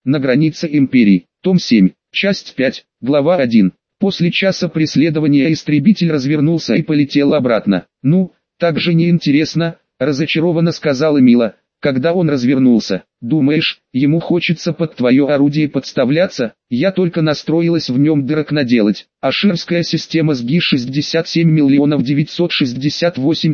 На границе империй. Том 7. Часть 5. Глава 1. После часа преследования истребитель развернулся и полетел обратно. «Ну, так же неинтересно», — разочарованно сказала Мила, когда он развернулся. «Думаешь, ему хочется под твое орудие подставляться? Я только настроилась в нем дырок наделать. Аширская система СГИ 67 968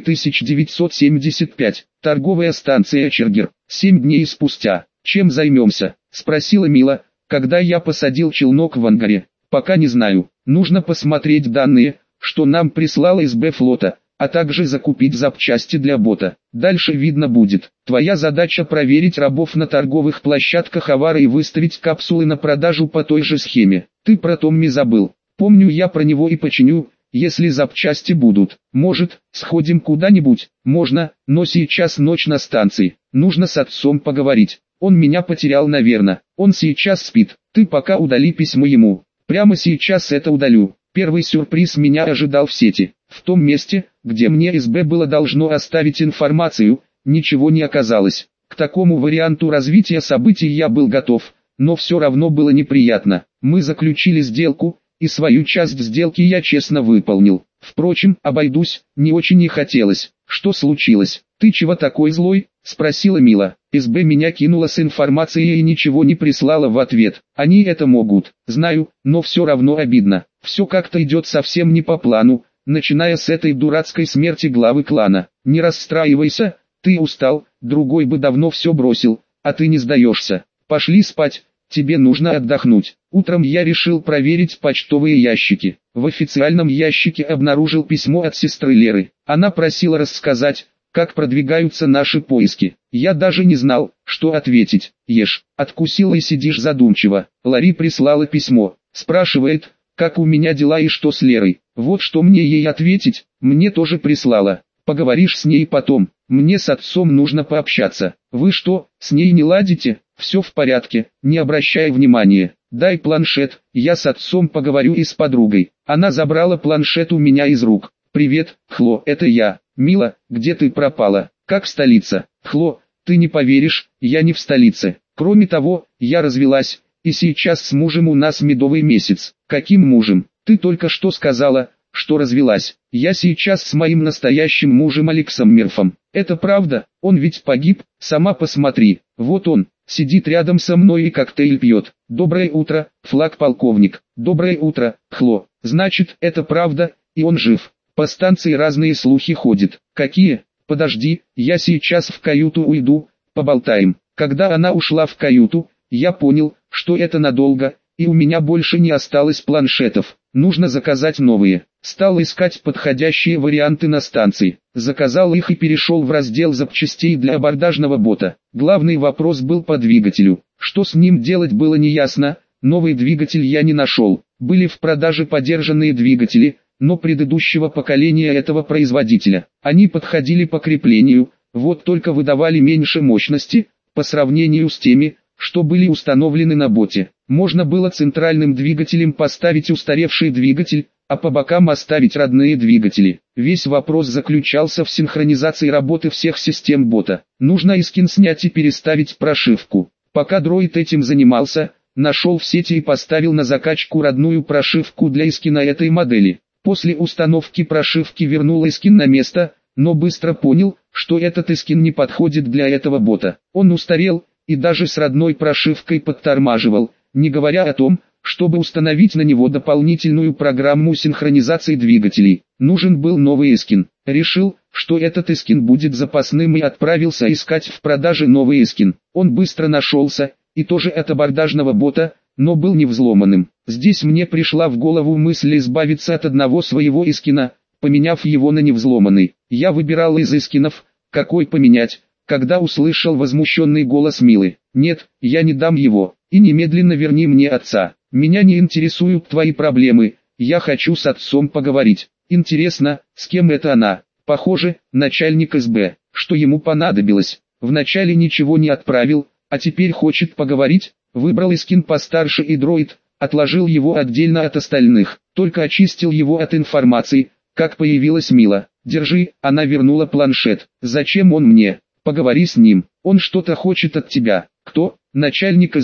975. Торговая станция Чергер. 7 дней спустя. Чем займемся?» — спросила Мила, когда я посадил челнок в ангаре. «Пока не знаю. Нужно посмотреть данные, что нам прислала СБ флота, а также закупить запчасти для бота. Дальше видно будет. Твоя задача проверить рабов на торговых площадках Авара и выставить капсулы на продажу по той же схеме. Ты про Томми забыл. Помню, я про него и починю, если запчасти будут. Может, сходим куда-нибудь? Можно, но сейчас ночь на станции. Нужно с отцом поговорить. Он меня потерял, наверное. Он сейчас спит. Ты пока удали письмо ему. Прямо сейчас это удалю. Первый сюрприз меня ожидал в сети. В том месте, где мне СБ было должно оставить информацию, ничего не оказалось. К такому варианту развития событий я был готов, но все равно было неприятно. Мы заключили сделку, и свою часть сделки я честно выполнил. Впрочем, обойдусь, не очень и хотелось. «Что случилось? Ты чего такой злой?» — спросила Мила. СБ меня кинула с информацией и ничего не прислала в ответ. Они это могут, знаю, но все равно обидно. Все как-то идет совсем не по плану, начиная с этой дурацкой смерти главы клана. Не расстраивайся, ты устал, другой бы давно все бросил, а ты не сдаешься. Пошли спать, тебе нужно отдохнуть. Утром я решил проверить почтовые ящики. В официальном ящике обнаружил письмо от сестры Леры. Она просила рассказать, как продвигаются наши поиски. Я даже не знал, что ответить. «Ешь, откусила и сидишь задумчиво». Ларри прислала письмо. Спрашивает, как у меня дела и что с Лерой. Вот что мне ей ответить, мне тоже прислала. Поговоришь с ней потом, мне с отцом нужно пообщаться. Вы что, с ней не ладите? Все в порядке, не обращай внимания. Дай планшет, я с отцом поговорю и с подругой. Она забрала планшет у меня из рук. «Привет, Хло, это я. Мила, где ты пропала? Как столица?» «Хло, ты не поверишь, я не в столице. Кроме того, я развелась, и сейчас с мужем у нас медовый месяц». «Каким мужем? Ты только что сказала, что развелась». «Я сейчас с моим настоящим мужем Алексом Мерфом». «Это правда? Он ведь погиб, сама посмотри. Вот он, сидит рядом со мной и коктейль пьет». «Доброе утро, флаг-полковник». «Доброе утро, Хло. Значит, это правда, и он жив». По станции разные слухи ходят. «Какие? Подожди, я сейчас в каюту уйду, поболтаем». Когда она ушла в каюту, я понял, что это надолго, и у меня больше не осталось планшетов. Нужно заказать новые. Стал искать подходящие варианты на станции. Заказал их и перешел в раздел запчастей для абордажного бота. Главный вопрос был по двигателю. Что с ним делать было неясно, новый двигатель я не нашел. Были в продаже подержанные двигатели, но предыдущего поколения этого производителя. Они подходили по креплению, вот только выдавали меньше мощности, по сравнению с теми, что были установлены на боте. Можно было центральным двигателем поставить устаревший двигатель, а по бокам оставить родные двигатели. Весь вопрос заключался в синхронизации работы всех систем бота. Нужно искин снять и переставить прошивку. Пока дроид этим занимался, нашел в сети и поставил на закачку родную прошивку для искина этой модели. После установки прошивки вернул искин на место, но быстро понял, что этот искин не подходит для этого бота. Он устарел, и даже с родной прошивкой подтормаживал, не говоря о том, чтобы установить на него дополнительную программу синхронизации двигателей. Нужен был новый искин. Решил, что этот искин будет запасным и отправился искать в продаже новый искин. Он быстро нашелся, и тоже от абордажного бота, но был не взломанным. Здесь мне пришла в голову мысль избавиться от одного своего искина, поменяв его на невзломанный. Я выбирал из искинов, какой поменять, когда услышал возмущенный голос Милы. «Нет, я не дам его, и немедленно верни мне отца. Меня не интересуют твои проблемы, я хочу с отцом поговорить». Интересно, с кем это она? Похоже, начальник СБ. Что ему понадобилось? Вначале ничего не отправил, а теперь хочет поговорить. Выбрал искин постарше и дроид, отложил его отдельно от остальных, только очистил его от информации, как появилась Мила. «Держи», она вернула планшет. «Зачем он мне? Поговори с ним, он что-то хочет от тебя». «Кто?» «Начальник СБ».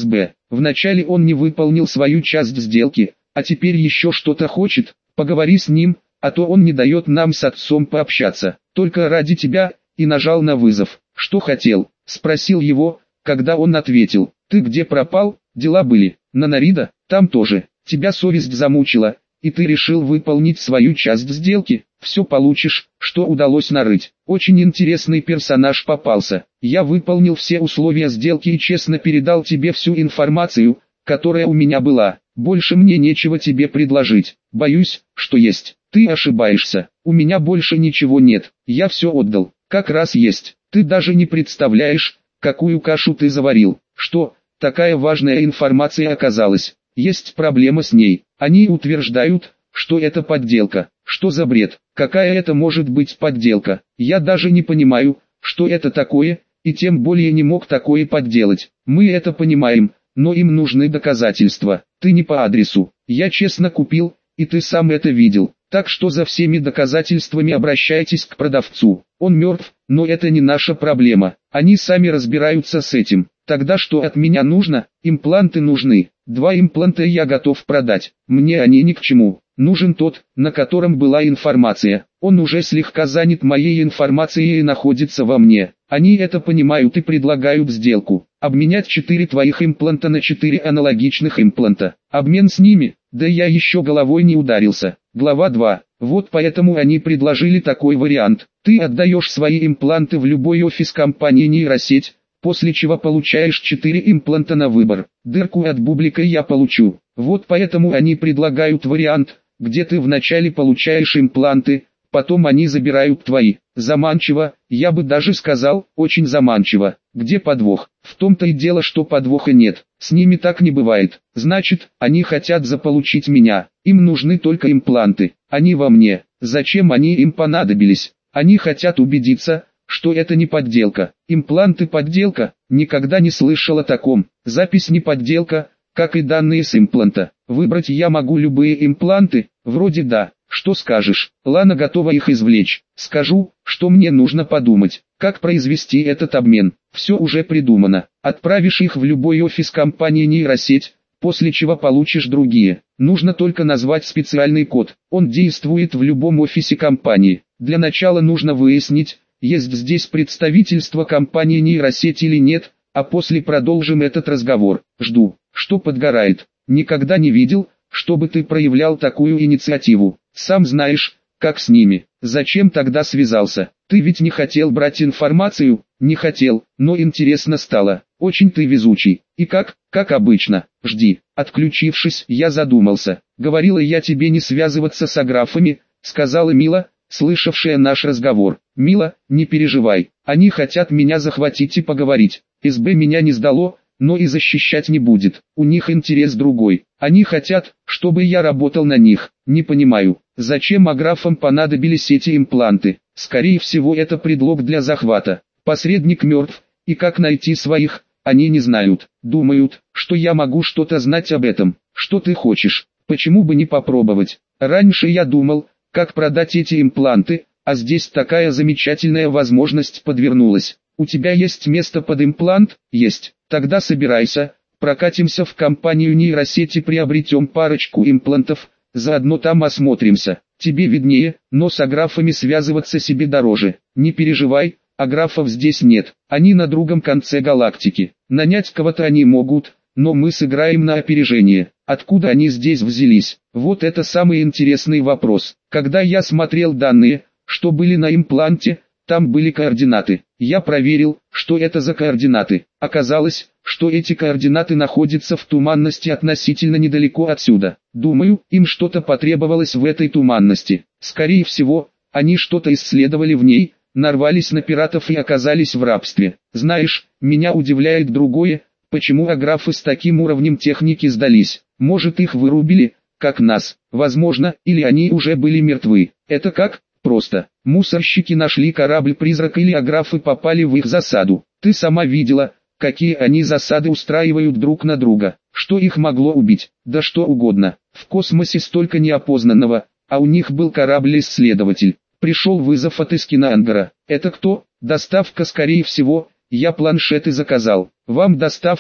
Вначале он не выполнил свою часть сделки, а теперь еще что-то хочет. Поговори с ним, а то он не дает нам с отцом пообщаться. Только ради тебя». И нажал на вызов. «Что хотел?» — спросил его, когда он ответил. «Ты где пропал? Дела были. На Нарида? Там тоже. Тебя совесть замучила, и ты решил выполнить свою часть сделки. Все получишь, что удалось нарыть. Очень интересный персонаж попался. Я выполнил все условия сделки и честно передал тебе всю информацию, которая у меня была. Больше мне нечего тебе предложить. Боюсь, что есть. Ты ошибаешься. У меня больше ничего нет. Я все отдал. Как раз есть. Ты даже не представляешь, какую кашу ты заварил. Что, такая важная информация оказалась? Есть проблема с ней. Они утверждают, что это подделка. Что за бред? Какая это может быть подделка? Я даже не понимаю, что это такое, и тем более не мог такое подделать. Мы это понимаем, но им нужны доказательства. Ты не по адресу. Я честно купил, и ты сам это видел. Так что за всеми доказательствами обращайтесь к продавцу. Он мертв, но это не наша проблема. Они сами разбираются с этим. Тогда что от меня нужно? Импланты нужны. 2 импланта я готов продать. Мне они ни к чему. Нужен тот, на котором была информация. Он уже слегка занят моей информацией и находится во мне. Они это понимают и предлагают сделку. Обменять 4 твоих импланта на 4 аналогичных импланта. Обмен с ними? Да я еще головой не ударился. Глава 2. Вот поэтому они предложили такой вариант. Ты отдаешь свои импланты в любой офис компании нейросеть, после чего получаешь 4 импланта на выбор. Дырку от бублика я получу. Вот поэтому они предлагают вариант, где ты вначале получаешь импланты, потом они забирают твои. Заманчиво, я бы даже сказал, очень заманчиво. Где подвох? В том-то и дело, что подвоха нет. С ними так не бывает. Значит, они хотят заполучить меня. Им нужны только импланты. Они во мне. Зачем они им понадобились? Они хотят убедиться, что это не подделка. Импланты подделка? Никогда не слышал о таком. Запись не подделка, как и данные с импланта. Выбрать я могу любые импланты? Вроде да. Что скажешь? Лана готова их извлечь. Скажу, что мне нужно подумать, как произвести этот обмен. Все уже придумано. Отправишь их в любой офис компании нейросеть, после чего получишь другие. Нужно только назвать специальный код. Он действует в любом офисе компании. Для начала нужно выяснить, есть здесь представительство компании нейросеть или нет, а после продолжим этот разговор. Жду. Что подгорает? Никогда не видел, чтобы ты проявлял такую инициативу. Сам знаешь, как с ними. Зачем тогда связался? Ты ведь не хотел брать информацию? Не хотел, но интересно стало. Очень ты везучий. И как обычно. Жди. Отключившись, я задумался. Говорила я тебе не связываться с аграфами, сказала Мила, слышавшая наш разговор. Мила, не переживай. Они хотят меня захватить и поговорить. СБ меня не сдало, но и защищать не будет. У них интерес другой. Они хотят, чтобы я работал на них. Не понимаю, зачем аграфам понадобились эти импланты. Скорее всего, это предлог для захвата. Посредник мертв, и как найти своих, они не знают. Думают, что я могу что-то знать об этом. Что ты хочешь? Почему бы не попробовать? Раньше я думал, как продать эти импланты, а здесь такая замечательная возможность подвернулась. У тебя есть место под имплант? Есть. Тогда собирайся, прокатимся в компанию нейросети, приобретем парочку имплантов, заодно там осмотримся. Тебе виднее, но с аграфами связываться себе дороже. Не переживай, аграфов здесь нет, они на другом конце галактики. Нанять кого-то они могут, но мы сыграем на опережение. Откуда они здесь взялись? Вот это самый интересный вопрос. Когда я смотрел данные, что были на импланте, там были координаты. Я проверил, что это за координаты. Оказалось, что эти координаты находятся в туманности относительно недалеко отсюда. Думаю, им что-то потребовалось в этой туманности. Скорее всего, они что-то исследовали в ней, нарвались на пиратов и оказались в рабстве. Знаешь, меня удивляет другое, почему аграфы с таким уровнем техники сдались. Может, их вырубили, как нас. Возможно, или они уже были мертвы. Это как? Просто. Мусорщики нашли корабль-призрак или аграфы попали в их засаду. Ты сама видела, какие они засады устраивают друг на друга. Что их могло убить? Да что угодно. В космосе столько неопознанного, а у них был корабль-исследователь. Пришел вызов от Искина-Ангара. Это кто? Доставка, скорее всего. Я планшеты заказал. Вам доставка,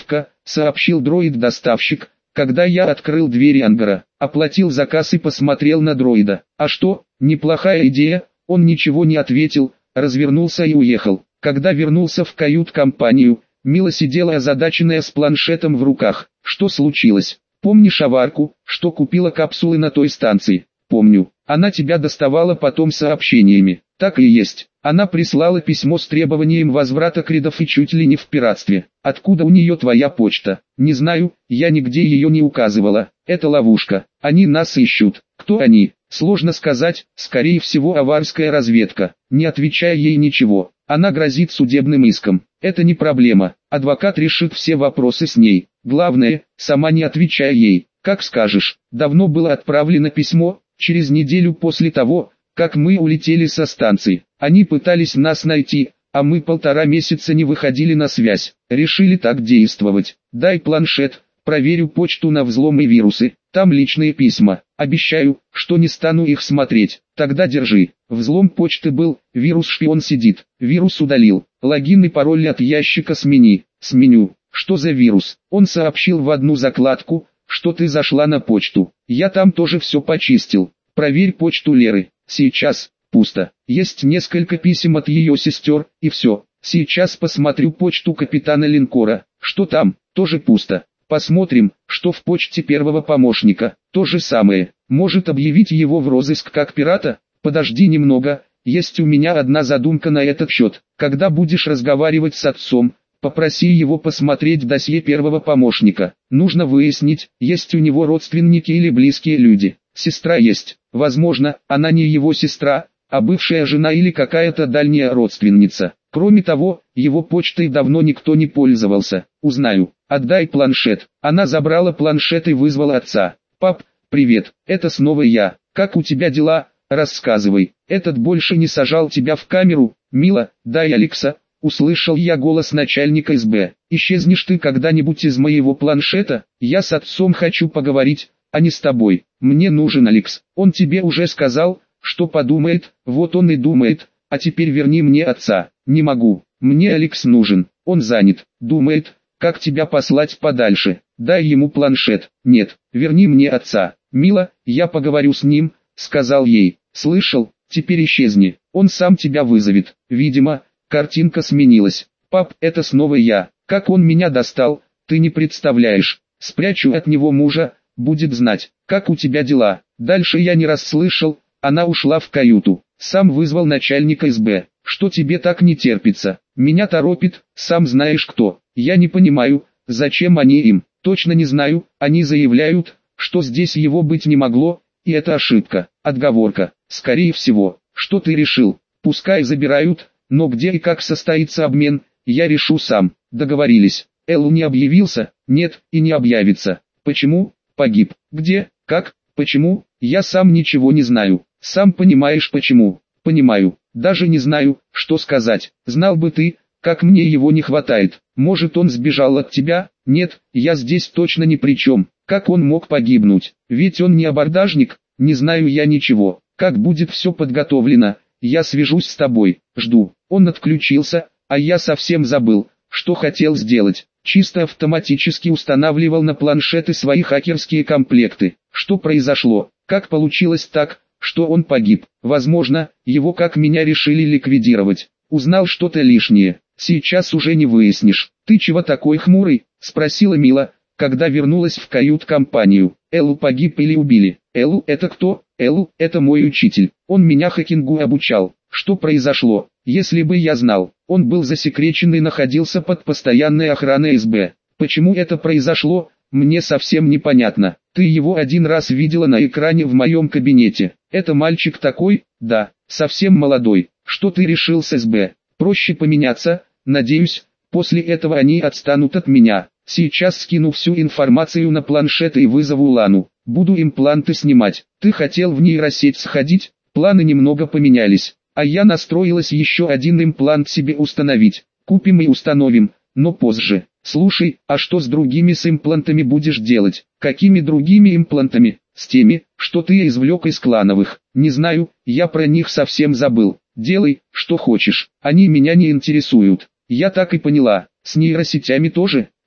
сообщил дроид-доставщик, когда я открыл двери ангара, оплатил заказ и посмотрел на дроида. А что, неплохая идея, он ничего не ответил, развернулся и уехал. Когда вернулся в кают-компанию, Мила сидела озадаченная с планшетом в руках. Что случилось? Помнишь аварку, что купила капсулы на той станции? Помню. Она тебя доставала потом сообщениями. Так и есть. Она прислала письмо с требованием возврата кредов и чуть ли не в пиратстве. Откуда у нее твоя почта? Не знаю, я нигде ее не указывала. Это ловушка. Они нас ищут. Кто они? Сложно сказать, скорее всего аварская разведка. Не отвечая ей ничего, она грозит судебным иском. Это не проблема. Адвокат решит все вопросы с ней. Главное, сама не отвечай ей. Как скажешь. Давно было отправлено письмо, через неделю после того, как мы улетели со станции. Они пытались нас найти, а мы 1,5 месяца не выходили на связь. Решили так действовать. Дай планшет, проверю почту на взлом и вирусы. Там личные письма. Обещаю, что не стану их смотреть. Тогда держи. Взлом почты был, вирус-шпион сидит. Вирус удалил. Логин и пароль от ящика смени. Сменю. Что за вирус? Он сообщил в одну закладку, что ты зашла на почту. Я там тоже все почистил. Проверь почту Леры. Сейчас. Пусто. Есть несколько писем от ее сестер, и все. Сейчас посмотрю почту капитана линкора. Что там? Тоже пусто. Посмотрим, что в почте первого помощника. То же самое. Может объявить его в розыск как пирата? Подожди немного, есть у меня одна задумка на этот счет. Когда будешь разговаривать с отцом, попроси его посмотреть досье первого помощника. Нужно выяснить, есть у него родственники или близкие люди. Сестра есть. Возможно, она не его сестра, а бывшая жена или какая-то дальняя родственница. Кроме того, его почтой давно никто не пользовался. Узнаю. Отдай планшет. Она забрала планшет и вызвала отца. Пап, привет, это снова я. Как у тебя дела? Рассказывай. Этот больше не сажал тебя в камеру? Мила, дай Алекса. Услышал я голос начальника СБ. Исчезнешь ты когда-нибудь из моего планшета? Я с отцом хочу поговорить, а не с тобой. Мне нужен Алекс. Он тебе уже сказал, что подумает, вот он и думает. А теперь верни мне отца. Не могу. Мне Алекс нужен. Он занят. Думает, как тебя послать подальше. Дай ему планшет. Нет, верни мне отца. Мила, я поговорю с ним, сказал ей. Слышал? Теперь исчезни. Он сам тебя вызовет. Видимо, картинка сменилась. Пап, это снова я. Как он меня достал, ты не представляешь. Спрячу от него мужа, будет знать, как у тебя дела. Дальше я не расслышал. Она ушла в каюту. Сам вызвал начальника СБ. Что тебе так не терпится? Меня торопит, сам знаешь кто. Я не понимаю, зачем они им. Точно не знаю, они заявляют, что здесь его быть не могло, и это ошибка, отговорка. Скорее всего, что ты решил? Пускай забирают, но где и как состоится обмен, я решу сам. Договорились. Эллу не объявился? Нет, и не объявится. Почему? Погиб. Где? Как? Почему? Я сам ничего не знаю. Сам понимаешь почему. Понимаю. Даже не знаю, что сказать. Знал бы ты, как мне его не хватает. Может он сбежал от тебя? Нет, я здесь точно ни при чем. Как он мог погибнуть? Ведь он не абордажник. Не знаю я ничего. Как будет все подготовлено, я свяжусь с тобой. Жду. Он отключился, а я совсем забыл, что хотел сделать. Чисто автоматически устанавливал на планшеты свои хакерские комплекты. Что произошло? Как получилось так, что он погиб? Возможно, его как меня решили ликвидировать. Узнал что-то лишнее. Сейчас уже не выяснишь. Ты чего такой хмурый? Спросила Мила, когда вернулась в кают-компанию. Эллу погиб или убили? Эллу это кто? Эллу это мой учитель. Он меня хакингу обучал. Что произошло? Если бы я знал, он был засекречен и находился под постоянной охраной СБ. Почему это произошло, мне совсем непонятно. Ты его один раз видела на экране в моем кабинете. Это мальчик такой? Да, совсем молодой. Что ты решил с СБ? Проще поменяться, надеюсь, после этого они отстанут от меня. Сейчас скину всю информацию на планшет и вызову Лану. Буду импланты снимать. Ты хотел в нейросеть сходить? Планы немного поменялись. А я настроилась еще один имплант себе установить. Купим и установим, но позже. Слушай, а что с другими с имплантами будешь делать? Какими другими имплантами? С теми, что ты извлек из клановых. Не знаю, я про них совсем забыл. Делай, что хочешь, они меня не интересуют. Я так и поняла. С нейросетями тоже?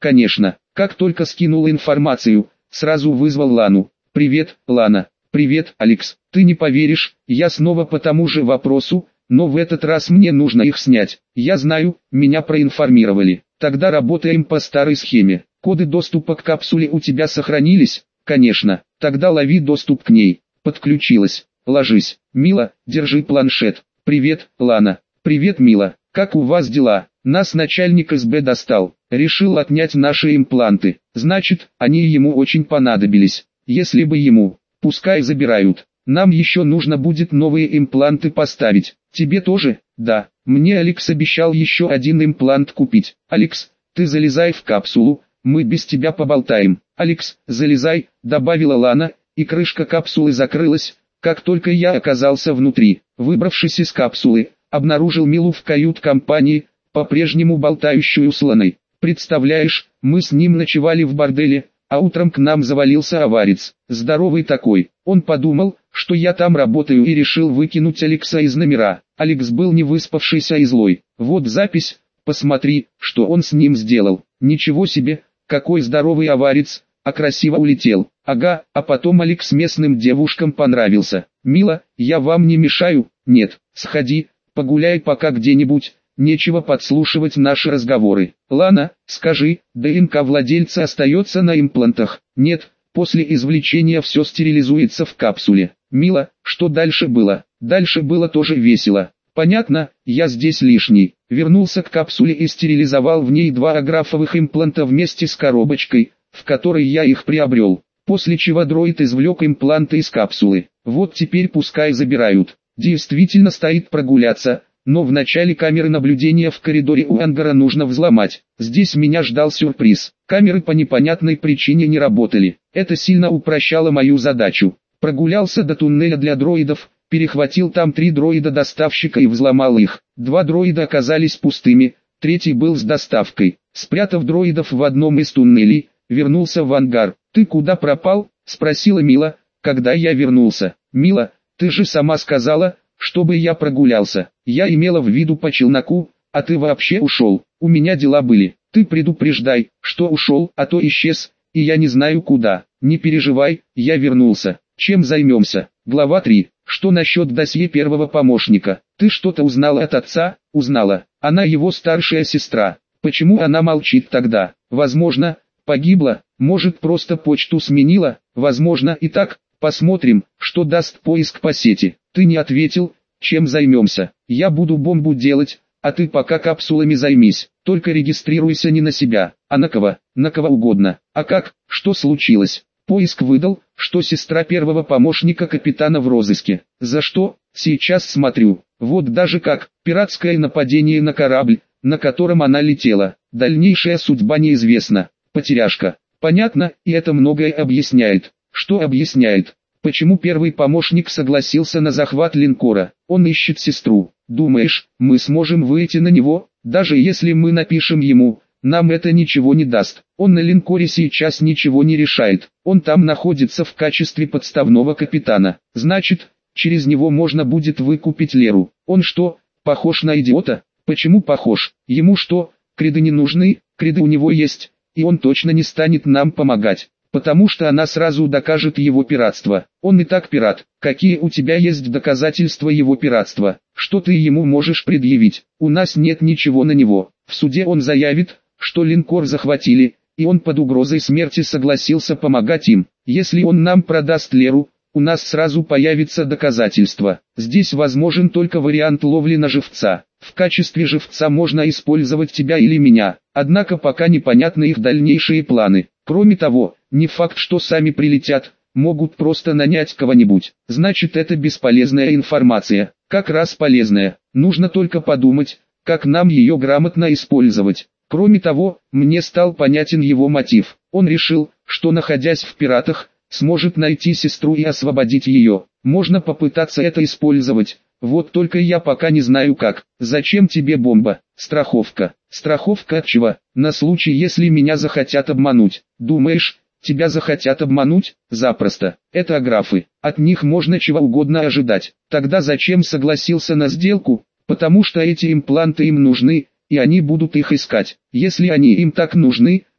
конечно. Как только скинул информацию, сразу вызвал Лану. «Привет, Лана». «Привет, Алекс. Ты не поверишь, я снова по тому же вопросу, но в этот раз мне нужно их снять. Я знаю, меня проинформировали. Тогда работаем по старой схеме. Коды доступа к капсуле у тебя сохранились?» «Конечно. Тогда лови доступ к ней». Подключилась. «Ложись. Мила, держи планшет». «Привет, Лана». «Привет, Мила. Как у вас дела? Нас начальник СБ достал. Решил отнять наши импланты. Значит, они ему очень понадобились. Если бы ему, пускай забирают. Нам еще нужно будет новые импланты поставить. Тебе тоже?» «Да. Мне Алекс обещал еще один имплант купить». «Алекс, ты залезай в капсулу, мы без тебя поболтаем». «Алекс, залезай», добавила Лана, и крышка капсулы закрылась, как только я оказался внутри. Выбравшись из капсулы, обнаружил Милу в кают-компании, по-прежнему болтающую с Ланой. «Представляешь, мы с ним ночевали в борделе, а утром к нам завалился аварец, здоровый такой. Он подумал, что я там работаю и решил выкинуть Алекса из номера. Алекс был не выспавшийся и злой. Вот запись, посмотри, что он с ним сделал. Ничего себе, какой здоровый аварец, а красиво улетел. Ага, а потом Алекс местным девушкам понравился. Мила, я вам не мешаю?» «Нет, сходи, погуляй пока где-нибудь». Нечего подслушивать наши разговоры. Лана, скажи, ДНК владельца остается на имплантах?» «Нет, после извлечения все стерилизуется в капсуле». «Мила, что дальше было?» «Дальше было тоже весело». «Понятно, я здесь лишний». Вернулся к капсуле и стерилизовал в ней 2 аграфовых импланта вместе с коробочкой, в которой я их приобрел. После чего дроид извлек импланты из капсулы. «Вот теперь пускай забирают». Действительно стоит прогуляться. Но в начале камеры наблюдения в коридоре у ангара нужно взломать. Здесь меня ждал сюрприз. Камеры по непонятной причине не работали. Это сильно упрощало мою задачу. Прогулялся до туннеля для дроидов, перехватил там 3 дроида-доставщика и взломал их. 2 дроида оказались пустыми, 3-й был с доставкой. Спрятав дроидов в одном из туннелей, вернулся в ангар. «Ты куда пропал?» — спросила Мила, когда я вернулся. «Мила, ты же сама сказала, чтобы я прогулялся. Я имела в виду по челноку, а ты вообще ушел. У меня дела были. Ты предупреждай, что ушел, а то исчез, и я не знаю куда. Не переживай, я вернулся. Чем займемся?» Глава 3. Что насчет досье первого помощника? Ты что-то узнала от отца? Узнала. Она его старшая сестра. Почему она молчит тогда? Возможно, погибла, может просто почту сменила, возможно и так. Посмотрим, что даст поиск по сети. Ты не ответил, чем займемся. Я буду бомбу делать, а ты пока капсулами займись. Только регистрируйся не на себя, а на кого угодно. А как, что случилось? Поиск выдал, что сестра первого помощника капитана в розыске. За что? Сейчас смотрю. Вот даже как, пиратское нападение на корабль, на котором она летела. Дальнейшая судьба неизвестна. Потеряшка. Понятно, и это многое объясняет. Что объясняет? Почему первый помощник согласился на захват линкора? Он ищет сестру. Думаешь, мы сможем выйти на него? Даже если мы напишем ему, нам это ничего не даст. Он на линкоре сейчас ничего не решает. Он там находится в качестве подставного капитана. Значит, через него можно будет выкупить Леру. Он что, похож на идиота? Почему похож? Ему что, креды не нужны? Креды у него есть, и он точно не станет нам помогать. Потому что она сразу докажет его пиратство. Он и так пират. Какие у тебя есть доказательства его пиратства? Что ты ему можешь предъявить? У нас нет ничего на него. В суде он заявит, что линкор захватили, и он под угрозой смерти согласился помогать им. Если он нам продаст Леру, у нас сразу появится доказательство. Здесь возможен только вариант ловли на живца. В качестве живца можно использовать тебя или меня. Однако пока непонятны их дальнейшие планы. Кроме того, не факт, что сами прилетят, могут просто нанять кого-нибудь. Значит, это бесполезная информация. Как раз полезная. Нужно только подумать, как нам ее грамотно использовать. Кроме того, мне стал понятен его мотив. Он решил, что находясь в пиратах, сможет найти сестру и освободить ее. Можно попытаться это использовать. Вот только я пока не знаю как. Зачем тебе бомба? Страховка. Страховка от чего? На случай, если меня захотят обмануть. Думаешь, тебя захотят обмануть? Запросто. Это аграфы. От них можно чего угодно ожидать. Тогда зачем согласился на сделку? Потому что эти импланты им нужны, и они будут их искать. Если они им так нужны,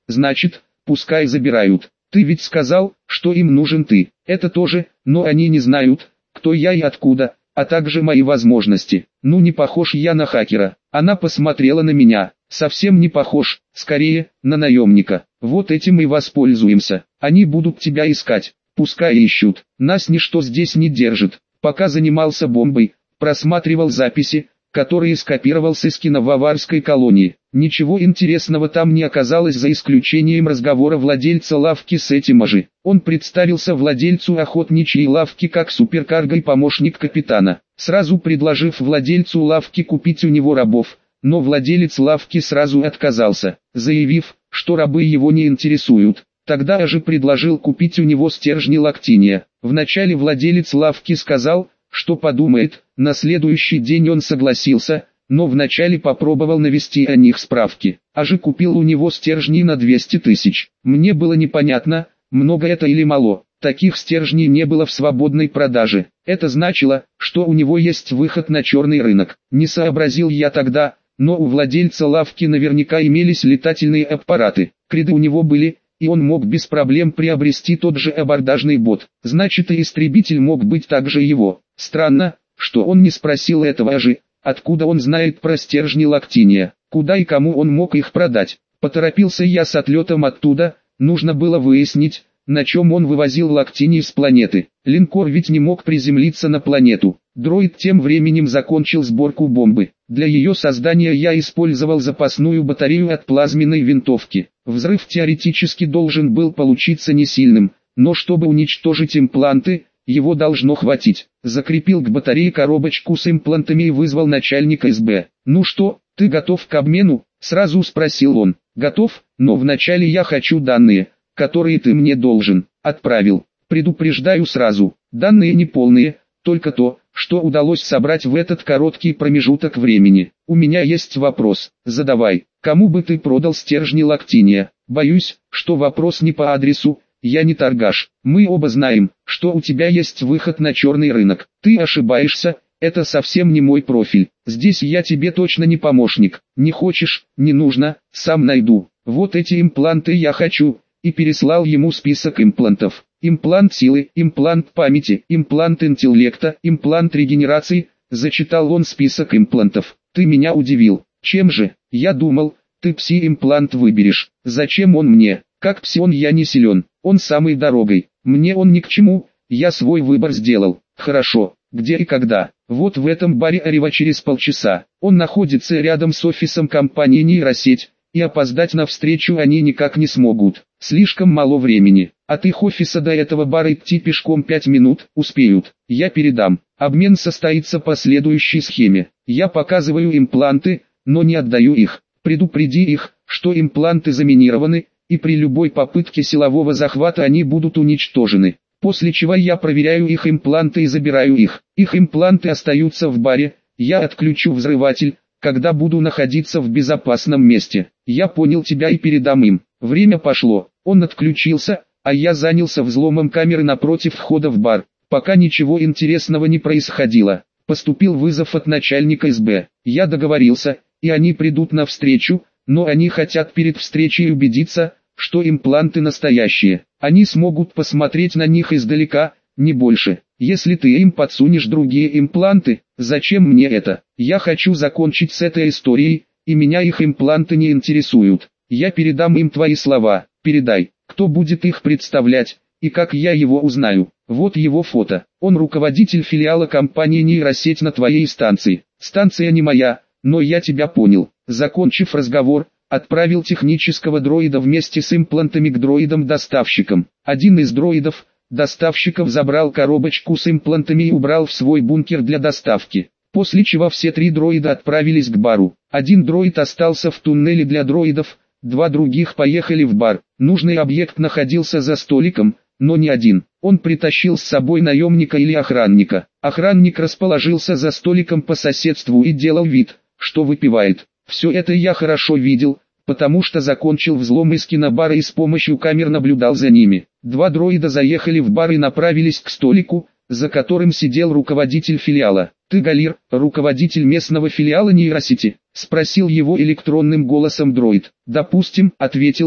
значит, пускай забирают. Ты ведь сказал, что им нужен ты. Это тоже, но они не знают, кто я и откуда, а также мои возможности. Ну не похож я на хакера. Она посмотрела на меня. Совсем не похож, скорее, на наемника. Вот этим и воспользуемся. Они будут тебя искать. Пускай ищут. Нас ничто здесь не держит. Пока занимался бомбой, просматривал записи, которые скопировал с эскина в аварской колонии. Ничего интересного там не оказалось за исключением разговора владельца лавки с этим ожи. Он представился владельцу охотничьей лавки как суперкарго и помощник капитана, сразу предложив владельцу лавки купить у него рабов, но владелец лавки сразу отказался, заявив, что рабы его не интересуют. Тогда ожи предложил купить у него стержни лактиния. Вначале владелец лавки сказал, что подумает, на следующий день он согласился, но вначале попробовал навести о них справки. Ожи купил у него стержней на 200 тысяч. Мне было непонятно, много это или мало. Таких стержней не было в свободной продаже. Это значило, что у него есть выход на черный рынок. Не сообразил я тогда, но у владельца лавки наверняка имелись летательные аппараты. Креды у него были, и он мог без проблем приобрести тот же абордажный бот. Значит, и истребитель мог быть также его. Странно, что он не спросил этого ожи, откуда он знает про стержни лактиния, куда и кому он мог их продать. Поторопился я с отлетом оттуда, нужно было выяснить, на чем он вывозил лактиний с планеты. Линкор ведь не мог приземлиться на планету. Дроид тем временем закончил сборку бомбы. Для ее создания я использовал запасную батарею от плазменной винтовки. Взрыв теоретически должен был получиться не сильным, но чтобы уничтожить импланты, его должно хватить. Закрепил к батарее коробочку с имплантами и вызвал начальника СБ. «Ну что, ты готов к обмену?» — сразу спросил он. «Готов, но вначале я хочу данные, которые ты мне должен». Отправил. Предупреждаю сразу, данные неполные, только то, что удалось собрать в этот короткий промежуток времени. У меня есть вопрос, задавай. Кому бы ты продал стержни лактиния? Боюсь, что вопрос не по адресу. Я не торгаш. Мы оба знаем, что у тебя есть выход на черный рынок. Ты ошибаешься, это совсем не мой профиль. Здесь я тебе точно не помощник. Не хочешь, не нужно, сам найду. Вот эти импланты я хочу. И переслал ему список имплантов. Имплант силы, имплант памяти, имплант интеллекта, имплант регенерации. Зачитал он список имплантов. Ты меня удивил. Чем же? Я думал, ты пси-имплант выберешь. Зачем он мне? Как псион я не силен. Он самый дорогой. Мне он ни к чему. Я свой выбор сделал. Хорошо. Где и когда? Вот в этом баре Арева через полчаса. Он находится рядом с офисом компании нейросеть. И опоздать на встречу они никак не смогут. Слишком мало времени. От их офиса до этого бара идти пешком 5 минут, успеют. Я передам. Обмен состоится по следующей схеме. Я показываю импланты, но не отдаю их. Предупреди их, что импланты заминированы, и при любой попытке силового захвата они будут уничтожены. После чего я проверяю их импланты и забираю их. Их импланты остаются в баре, я отключу взрыватель, когда буду находиться в безопасном месте. Я понял тебя и передам им. Время пошло. Он отключился, а я занялся взломом камеры напротив входа в бар. Пока ничего интересного не происходило. Поступил вызов от начальника СБ. Я договорился, и они придут на встречу, но они хотят перед встречей убедиться, что импланты настоящие. Они смогут посмотреть на них издалека, не больше. Если ты им подсунешь другие импланты, зачем мне это? Я хочу закончить с этой историей, и меня их импланты не интересуют. Я передам им твои слова. Передай, кто будет их представлять, и как я его узнаю. Вот его фото. Он руководитель филиала компании нейросеть на твоей станции. Станция не моя, но я тебя понял. Закончив разговор, отправил технического дроида вместе с имплантами к дроидам-доставщикам. Один из доставщиков забрал коробочку с имплантами и убрал в свой бункер для доставки. После чего все 3 дроида отправились к бару. Один дроид остался в туннеле для дроидов, 2 других поехали в бар. Нужный объект находился за столиком, но не один. Он притащил с собой наемника или охранника. Охранник расположился за столиком по соседству и делал вид, что выпивает. Все это я хорошо видел, потому что закончил взлом из кинобара и с помощью камер наблюдал за ними. 2 дроида заехали в бар и направились к столику, за которым сидел руководитель филиала. «Ты Галир, руководитель местного филиала нейросети?» — спросил его электронным голосом дроид. «Допустим», — ответил он.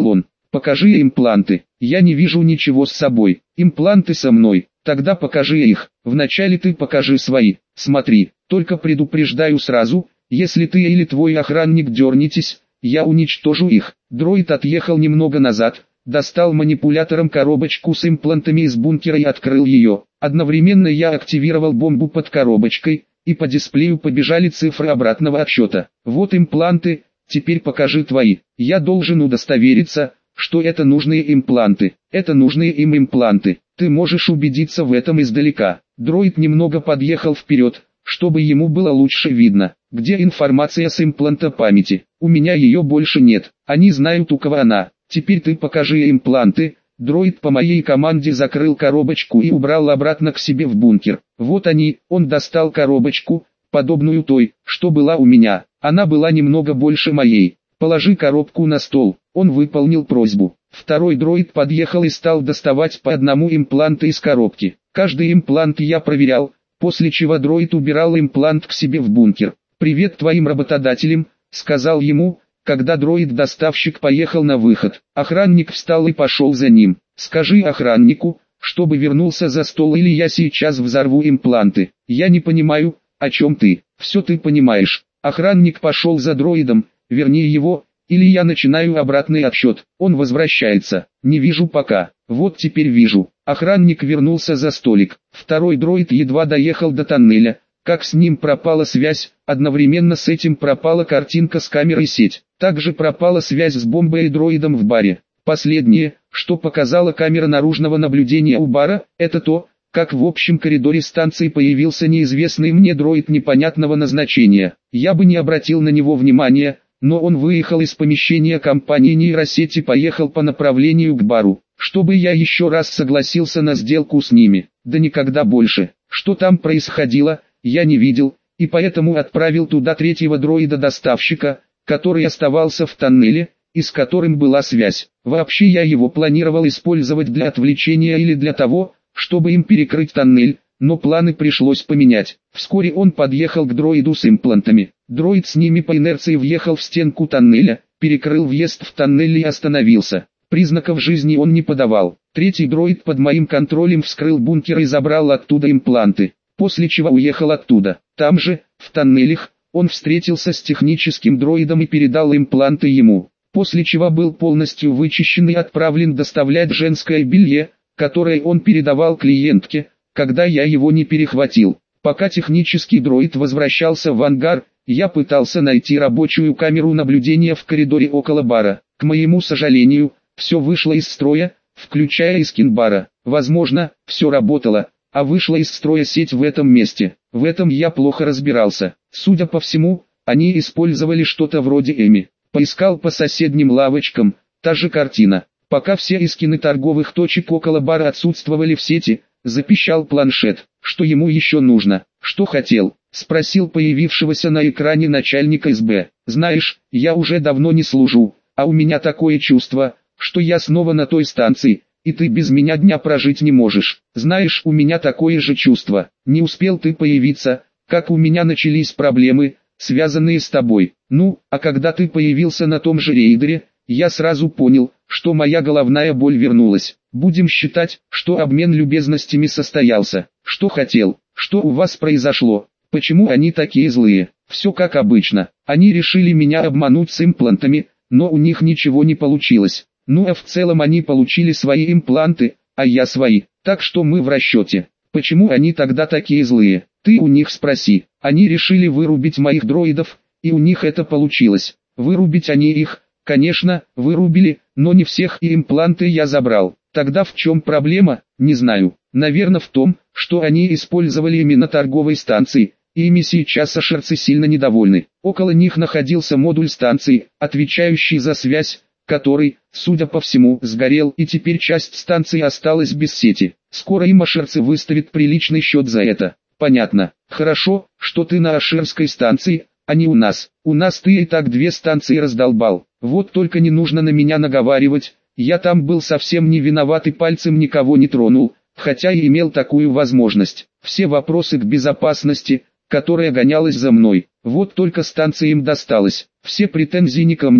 Покажи импланты. Я не вижу ничего с собой. Импланты со мной. Тогда покажи их. Вначале ты покажи свои. Смотри, только предупреждаю сразу, если ты или твой охранник дернетесь, я уничтожу их. Дроид отъехал немного назад, достал манипулятором коробочку с имплантами из бункера и открыл ее. Одновременно я активировал бомбу под коробочкой, и по дисплею побежали цифры обратного отсчета. Вот импланты, теперь покажи твои. Я должен удостовериться, что это нужные импланты. Это нужные им импланты. Ты можешь убедиться в этом издалека. Дроид немного подъехал вперед, чтобы ему было лучше видно. Где информация с импланта памяти? У меня ее больше нет. Они знают, у кого она. Теперь ты покажи импланты. Дроид по моей команде закрыл коробочку и убрал обратно к себе в бункер. Вот они. Он достал коробочку, подобную той, что была у меня. Она была немного больше моей. Положи коробку на стол. Он выполнил просьбу. Второй дроид подъехал и стал доставать по одному импланта из коробки. Каждый имплант я проверял, после чего дроид убирал имплант к себе в бункер. «Привет твоим работодателям», — сказал ему, когда дроид-доставщик поехал на выход. Охранник встал и пошел за ним. «Скажи охраннику, чтобы вернулся за стол, или я сейчас взорву импланты. Я не понимаю, о чем ты. Все ты понимаешь». Охранник пошел за дроидом. «Верни его, или я начинаю обратный отсчет». Он возвращается. «Не вижу пока». «Вот теперь вижу». Охранник вернулся за столик. Второй дроид едва доехал до тоннеля, как с ним пропала связь. Одновременно с этим пропала картинка с камерой сеть. Также пропала связь с бомбой и дроидом в баре. Последнее, что показала камера наружного наблюдения у бара, это то, как в общем коридоре станции появился неизвестный мне дроид непонятного назначения. Я бы не обратил на него внимания, но он выехал из помещения компании нейросети и поехал по направлению к бару, чтобы я еще раз согласился на сделку с ними. Да никогда больше. Что там происходило, я не видел, и поэтому отправил туда третьего дроида-доставщика, который оставался в тоннеле, и с которым была связь. Вообще я его планировал использовать для отвлечения или для того, чтобы им перекрыть тоннель, но планы пришлось поменять. Вскоре он подъехал к дроиду с имплантами. Дроид с ними по инерции въехал в стенку тоннеля, перекрыл въезд в тоннель и остановился. Признаков жизни он не подавал. Третий дроид под моим контролем вскрыл бункер и забрал оттуда импланты, после чего уехал оттуда. Там же, в тоннелях, он встретился с техническим дроидом и передал импланты ему, после чего был полностью вычищен и отправлен доставлять женское белье, которое он передавал клиентке, когда я его не перехватил. Пока технический дроид возвращался в ангар, я пытался найти рабочую камеру наблюдения в коридоре около бара. К моему сожалению, все вышло из строя, включая и скин бара. Возможно, все работало, а вышла из строя сеть в этом месте. В этом я плохо разбирался. Судя по всему, они использовали что-то вроде Эми. Поискал по соседним лавочкам, та же картина. Пока все искины торговых точек около бара отсутствовали в сети, запищал планшет. Что ему еще нужно? Что хотел? Спросил появившегося на экране начальника СБ. Знаешь, я уже давно не служу, а у меня такое чувство, что я снова на той станции, и ты без меня дня прожить не можешь. Знаешь, у меня такое же чувство. Не успел ты появиться, как у меня начались проблемы, связанные с тобой. Ну, а когда ты появился на том же рейдере, я сразу понял, что моя головная боль вернулась. Будем считать, что обмен любезностями состоялся. Что хотел? Что у вас произошло? Почему они такие злые? Все как обычно. Они решили меня обмануть с имплантами, но у них ничего не получилось. Ну а в целом они получили свои импланты, а я свои. Так что мы в расчете. Почему они тогда такие злые? Ты у них спроси. Они решили вырубить моих дроидов, и у них это получилось. Вырубить они их, конечно, вырубили, но не всех, и импланты я забрал. Тогда в чем проблема? Не знаю. Наверное в том, что они использовали именно торговой станции. Ими сейчас ашерцы сильно недовольны. Около них находился модуль станции, отвечающий за связь, который, судя по всему, сгорел, и теперь часть станции осталась без сети. Скоро им ашерцы выставят приличный счет за это. Понятно. Хорошо, что ты на ашерской станции, а не у нас. У нас ты и так 2 станции раздолбал. Вот только не нужно на меня наговаривать. Я там был совсем не виноват и пальцем никого не тронул, хотя и имел такую возможность. Все вопросы к безопасности, которая гонялась за мной. Вот только станция им досталась. Все претензии не ко мне,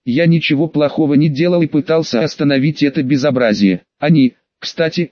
я ничего плохого не делал и пытался остановить это безобразие. Они, кстати,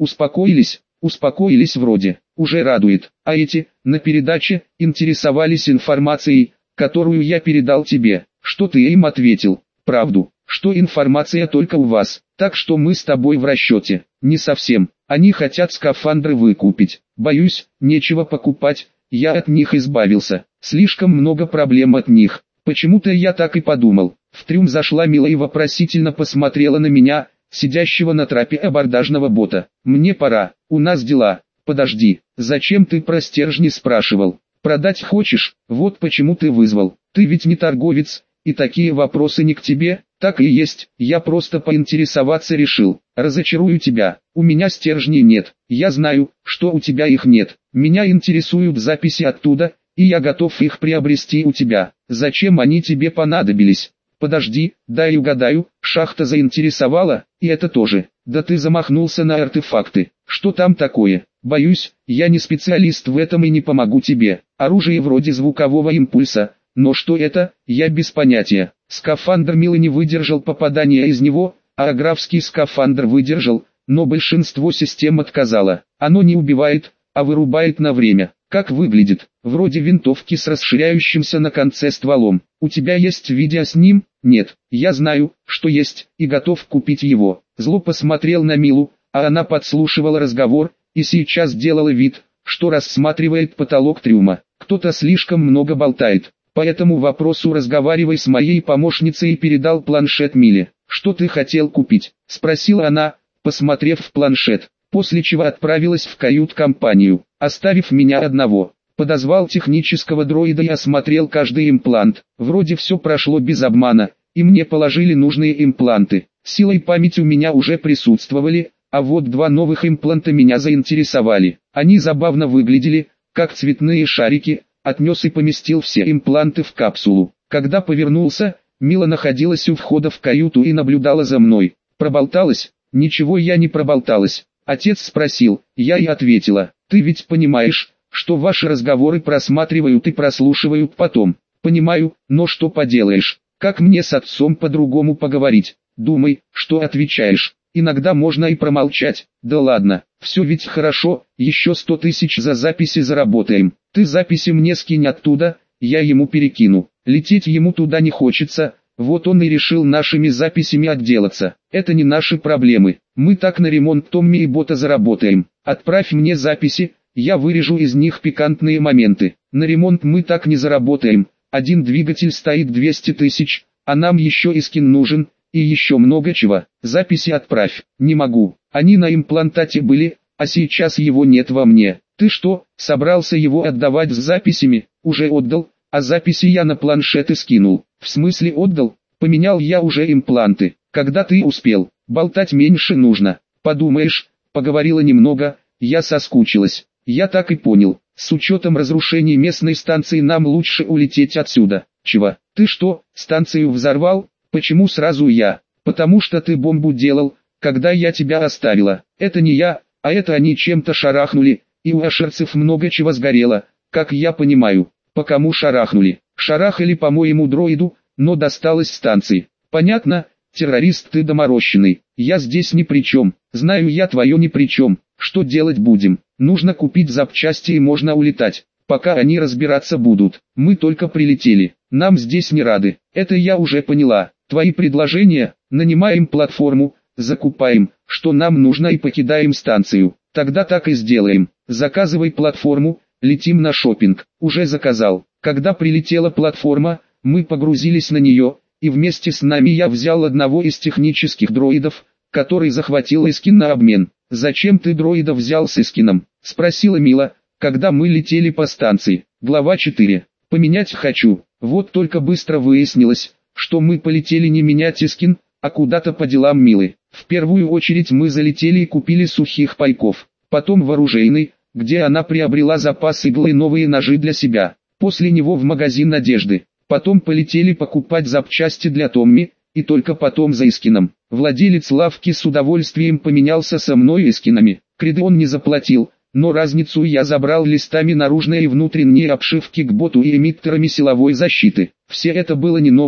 успокоились вроде, уже радует. А эти, на передаче, интересовались информацией, которую я передал тебе. Что ты им ответил? Правду, что информация только у вас, так что мы с тобой в расчете. Не совсем, они хотят скафандры выкупить. Боюсь, нечего покупать, я от них избавился. Слишком много проблем от них. Почему-то я так и подумал. В трюм зашла Мила и вопросительно посмотрела на меня, сидящего на трапе абордажного бота. Мне пора, у нас дела. Подожди, зачем ты про стержни спрашивал? Продать хочешь? Вот почему ты вызвал. Ты ведь не торговец, и такие вопросы не к тебе. Так и есть, я просто поинтересоваться решил. Разочарую тебя, у меня стержней нет. Я знаю, что у тебя их нет. Меня интересуют записи оттуда, и я готов их приобрести у тебя. Зачем они тебе понадобились? Подожди, дай угадаю, шахта заинтересовала, и это тоже. Да ты замахнулся на артефакты. Что там такое? Боюсь, я не специалист в этом и не помогу тебе. Оружие вроде звукового импульса, но что это, я без понятия. Скафандр Милы не выдержал попадания из него, а аграфский скафандр выдержал, но большинство систем отказало. Оно не убивает, а вырубает на время. Как выглядит? Вроде винтовки с расширяющимся на конце стволом. У тебя есть видео с ним? Нет, я знаю, что есть, и готов купить его. Зло посмотрел на Милу, а она подслушивала разговор, и сейчас делала вид, что рассматривает потолок трюма. Кто-то слишком много болтает. По этому вопросу разговаривай с моей помощницей, и передал планшет Миле. «Что ты хотел купить?» – спросила она, посмотрев в планшет, после чего отправилась в кают-компанию, оставив меня одного. Подозвал технического дроида и осмотрел каждый имплант. Вроде все прошло без обмана, и мне положили нужные импланты. Сила и память у меня уже присутствовали, а вот два новых импланта меня заинтересовали. Они забавно выглядели, как цветные шарики. Отнес и поместил все импланты в капсулу. Когда повернулся, Мила находилась у входа в каюту и наблюдала за мной. Проболталась? Ничего я не проболталась. Отец спросил, я и ответила. Ты ведь понимаешь, что ваши разговоры просматривают и прослушивают потом. Понимаю, но что поделаешь, как мне с отцом по-другому поговорить? Думай, что отвечаешь. Иногда можно и промолчать. Да ладно, все ведь хорошо, еще 100 тысяч за записи заработаем. Ты записи мне скинь оттуда, я ему перекину. Лететь ему туда не хочется, вот он и решил нашими записями отделаться. Это не наши проблемы, мы так на ремонт Томми и бота заработаем. Отправь мне записи, я вырежу из них пикантные моменты. На ремонт мы так не заработаем, один двигатель стоит 200 тысяч, а нам еще и скин нужен. И еще много чего. Записи отправь. Не могу. Они на имплантате были, а сейчас его нет во мне. Ты что, собрался его отдавать с записями? Уже отдал, а записи я на планшеты скинул. В смысле отдал? Поменял я уже импланты. Когда ты успел? Болтать меньше нужно. Подумаешь, поговорила немного, я соскучилась. Я так и понял. С учетом разрушений местной станции нам лучше улететь отсюда. Чего? Ты что, станцию взорвал? Почему сразу я? Потому что ты бомбу делал, когда я тебя оставила. Это не я, а это они чем-то шарахнули, и у ашерцев много чего сгорело, как я понимаю. По кому шарахнули? Шарахали по моему дроиду, но досталось станции. Понятно, террорист ты доморощенный. Я здесь ни при чем. Знаю я твое ни при чем. Что делать будем? Нужно купить запчасти и можно улетать. Пока они разбираться будут. Мы только прилетели. Нам здесь не рады. Это я уже поняла. Твои предложения, нанимаем платформу, закупаем, что нам нужно и покидаем станцию. Тогда так и сделаем. Заказывай платформу, летим на шопинг. Уже заказал. Когда прилетела платформа, мы погрузились на нее, и вместе с нами я взял одного из технических дроидов, который захватил Искин на обмен. «Зачем ты дроида взял с Искином?» – спросила Мила, когда мы летели по станции. Глава 4. Поменять хочу. Вот только быстро выяснилось, что мы полетели не менять Искин, а куда-то по делам Милы. В первую очередь мы залетели и купили сухих пайков, потом в оружейный, где она приобрела запас игл и новые ножи для себя. После него в магазин одежды. Потом полетели покупать запчасти для Томми, и только потом за Искином. Владелец лавки с удовольствием поменялся со мной Искинами. Креды он не заплатил, но разницу я забрал листами наружной и внутренней обшивки к боту и эмиттерами силовой защиты. Все это было не новым,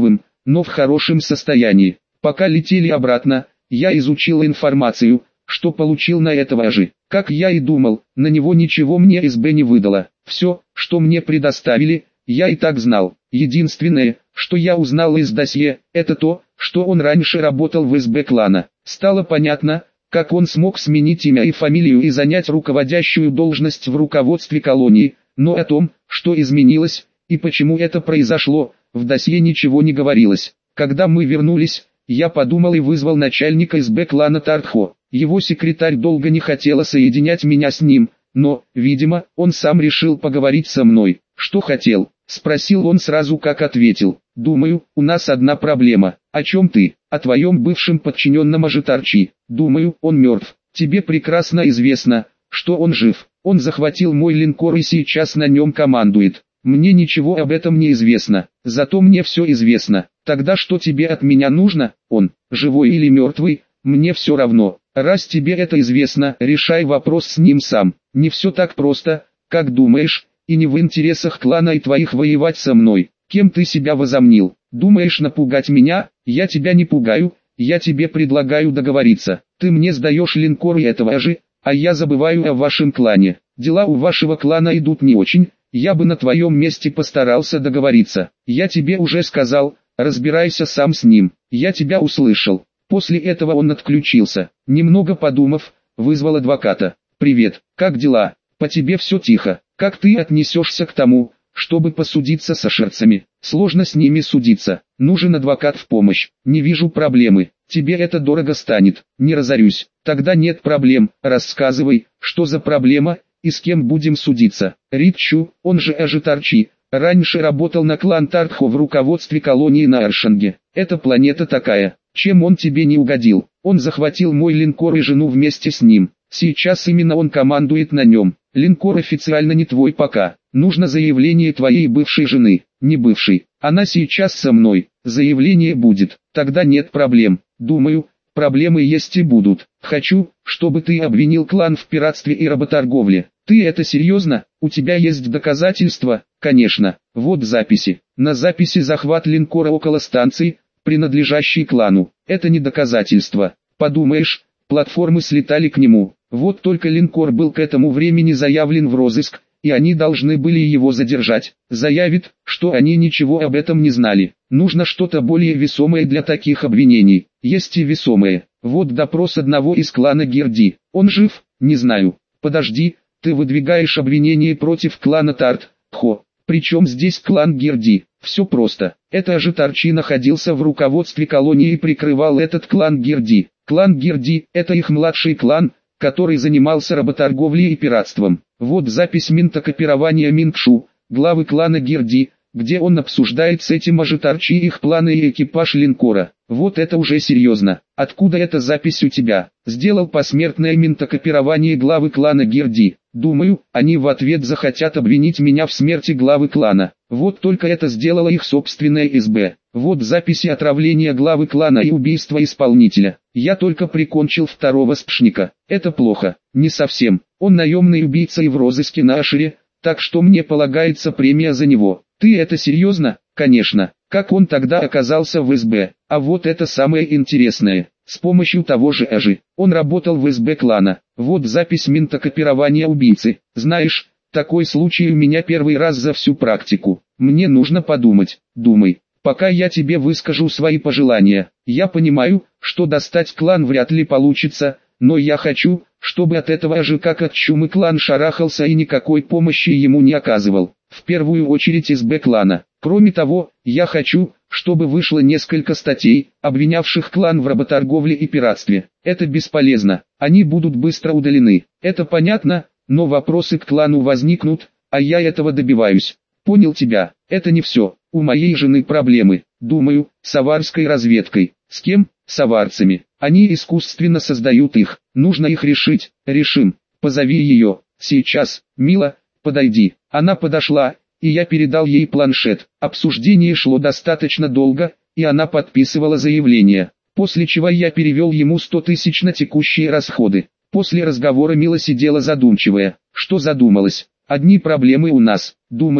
но в хорошем состоянии. Пока летели обратно, я изучил информацию, что получил на этого же. Как я и думал, на него ничего мне СБ не выдало. Все, что мне предоставили, я и так знал. Единственное, что я узнал из досье, это то, что он раньше работал в СБ клана. Стало понятно, как он смог сменить имя и фамилию и занять руководящую должность в руководстве колонии, но о том, что изменилось, и почему это произошло, в досье ничего не говорилось. Когда мы вернулись, я подумал и вызвал начальника СБ клана Тартхо. Его секретарь долго не хотела соединять меня с ним, но, видимо, он сам решил поговорить со мной. «Что хотел?» — спросил он сразу, как ответил. «Думаю, у нас одна проблема. О чем ты?» «О твоем бывшем подчиненном Ажитарчи. Думаю, он мертв. Тебе прекрасно известно, что он жив. Он захватил мой линкор и сейчас на нем командует. Мне ничего об этом не известно, зато мне все известно. Тогда что тебе от меня нужно? Он, живой или мертвый, мне все равно. Раз тебе это известно, решай вопрос с ним сам. Не все так просто, как думаешь, и не в интересах клана и твоих воевать со мной. Кем ты себя возомнил? Думаешь напугать меня? Я тебя не пугаю, я тебе предлагаю договориться. Ты мне сдаешь линкор и этого же, а я забываю о вашем клане. Дела у вашего клана идут не очень, я бы на твоем месте постарался договориться. Я тебе уже сказал, разбирайся сам с ним. Я тебя услышал». После этого он отключился. Немного подумав, вызвал адвоката. «Привет, как дела? По тебе все тихо. Как ты отнесешься к тому, чтобы посудиться с ашерцами? Сложно с ними судиться. Нужен адвокат в помощь. Не вижу проблемы. Тебе это дорого станет. Не разорюсь. Тогда нет проблем. Рассказывай, что за проблема и с кем будем судиться». Ритчу, он же Ажитарчи, раньше работал на клан Тартхо в руководстве колонии на Аршанге. Это планета такая. Чем он тебе не угодил? Он захватил мой линкор и жену вместе с ним. Сейчас именно он командует на нем. Линкор официально не твой пока. Нужно заявление твоей бывшей жены. Не бывшей. Она сейчас со мной. Заявление будет. Тогда нет проблем. Думаю, проблемы есть и будут. Хочу, чтобы ты обвинил клан в пиратстве и работорговле. Ты это серьезно? У тебя есть доказательства? Конечно. Вот записи. На записи захват линкора около станции, принадлежащей клану. Это не доказательство. Подумаешь, платформы слетали к нему. Вот только линкор был к этому времени заявлен в розыск, и они должны были его задержать. Заявит, что они ничего об этом не знали. Нужно что-то более весомое для таких обвинений. Есть и весомое. Вот допрос одного из клана Герди. Он жив? Не знаю. Подожди, ты выдвигаешь обвинение против клана Тарт-Хо. Причем здесь клан Герди? Все просто. Это Ажитарчи находился в руководстве колонии и прикрывал этот клан Герди. Клан Герди – это их младший клан, который занимался работорговлей и пиратством. Вот запись минтокопирования Минкшу, главы клана Герди, где он обсуждает с этим Ажитарчи их планы и экипаж линкора. Вот это уже серьезно. Откуда эта запись у тебя? Сделал посмертное минтокопирование главы клана Герди. Думаю, они в ответ захотят обвинить меня в смерти главы клана. Вот только это сделала их собственная СБ. Вот записи отравления главы клана и убийства исполнителя. Я только прикончил второго спшника. Это плохо. Не совсем. Он наемный убийца и в розыске на Ашере, так что мне полагается премия за него. Ты это серьезно? Конечно. Как он тогда оказался в СБ? А вот это самое интересное. С помощью того же Ажи. Он работал в СБ клана. Вот запись минтокопирования убийцы. Знаешь, такой случай у меня первый раз за всю практику. Мне нужно подумать. Думай. Пока я тебе выскажу свои пожелания. Я понимаю, что достать клан вряд ли получится, но я хочу, чтобы от этого Ажи как от чумы клан шарахался и никакой помощи ему не оказывал. В первую очередь СБ клана. Кроме того, я хочу, чтобы вышло несколько статей, обвинявших клан в работорговле и пиратстве. Это бесполезно, они будут быстро удалены. Это понятно, но вопросы к клану возникнут, а я этого добиваюсь. Понял тебя. Это не все. У моей жены проблемы, думаю, с аварской разведкой. С кем? С аварцами. Они искусственно создают их. Нужно их решить. Решим. Позови ее. Сейчас. Мила, подойди. Она подошла, и я передал ей планшет. Обсуждение шло достаточно долго, и она подписывала заявление. После чего я перевел ему 100 тысяч на текущие расходы. После разговора Мила сидела задумчивая. Что задумалась? Одни проблемы у нас. Думаю,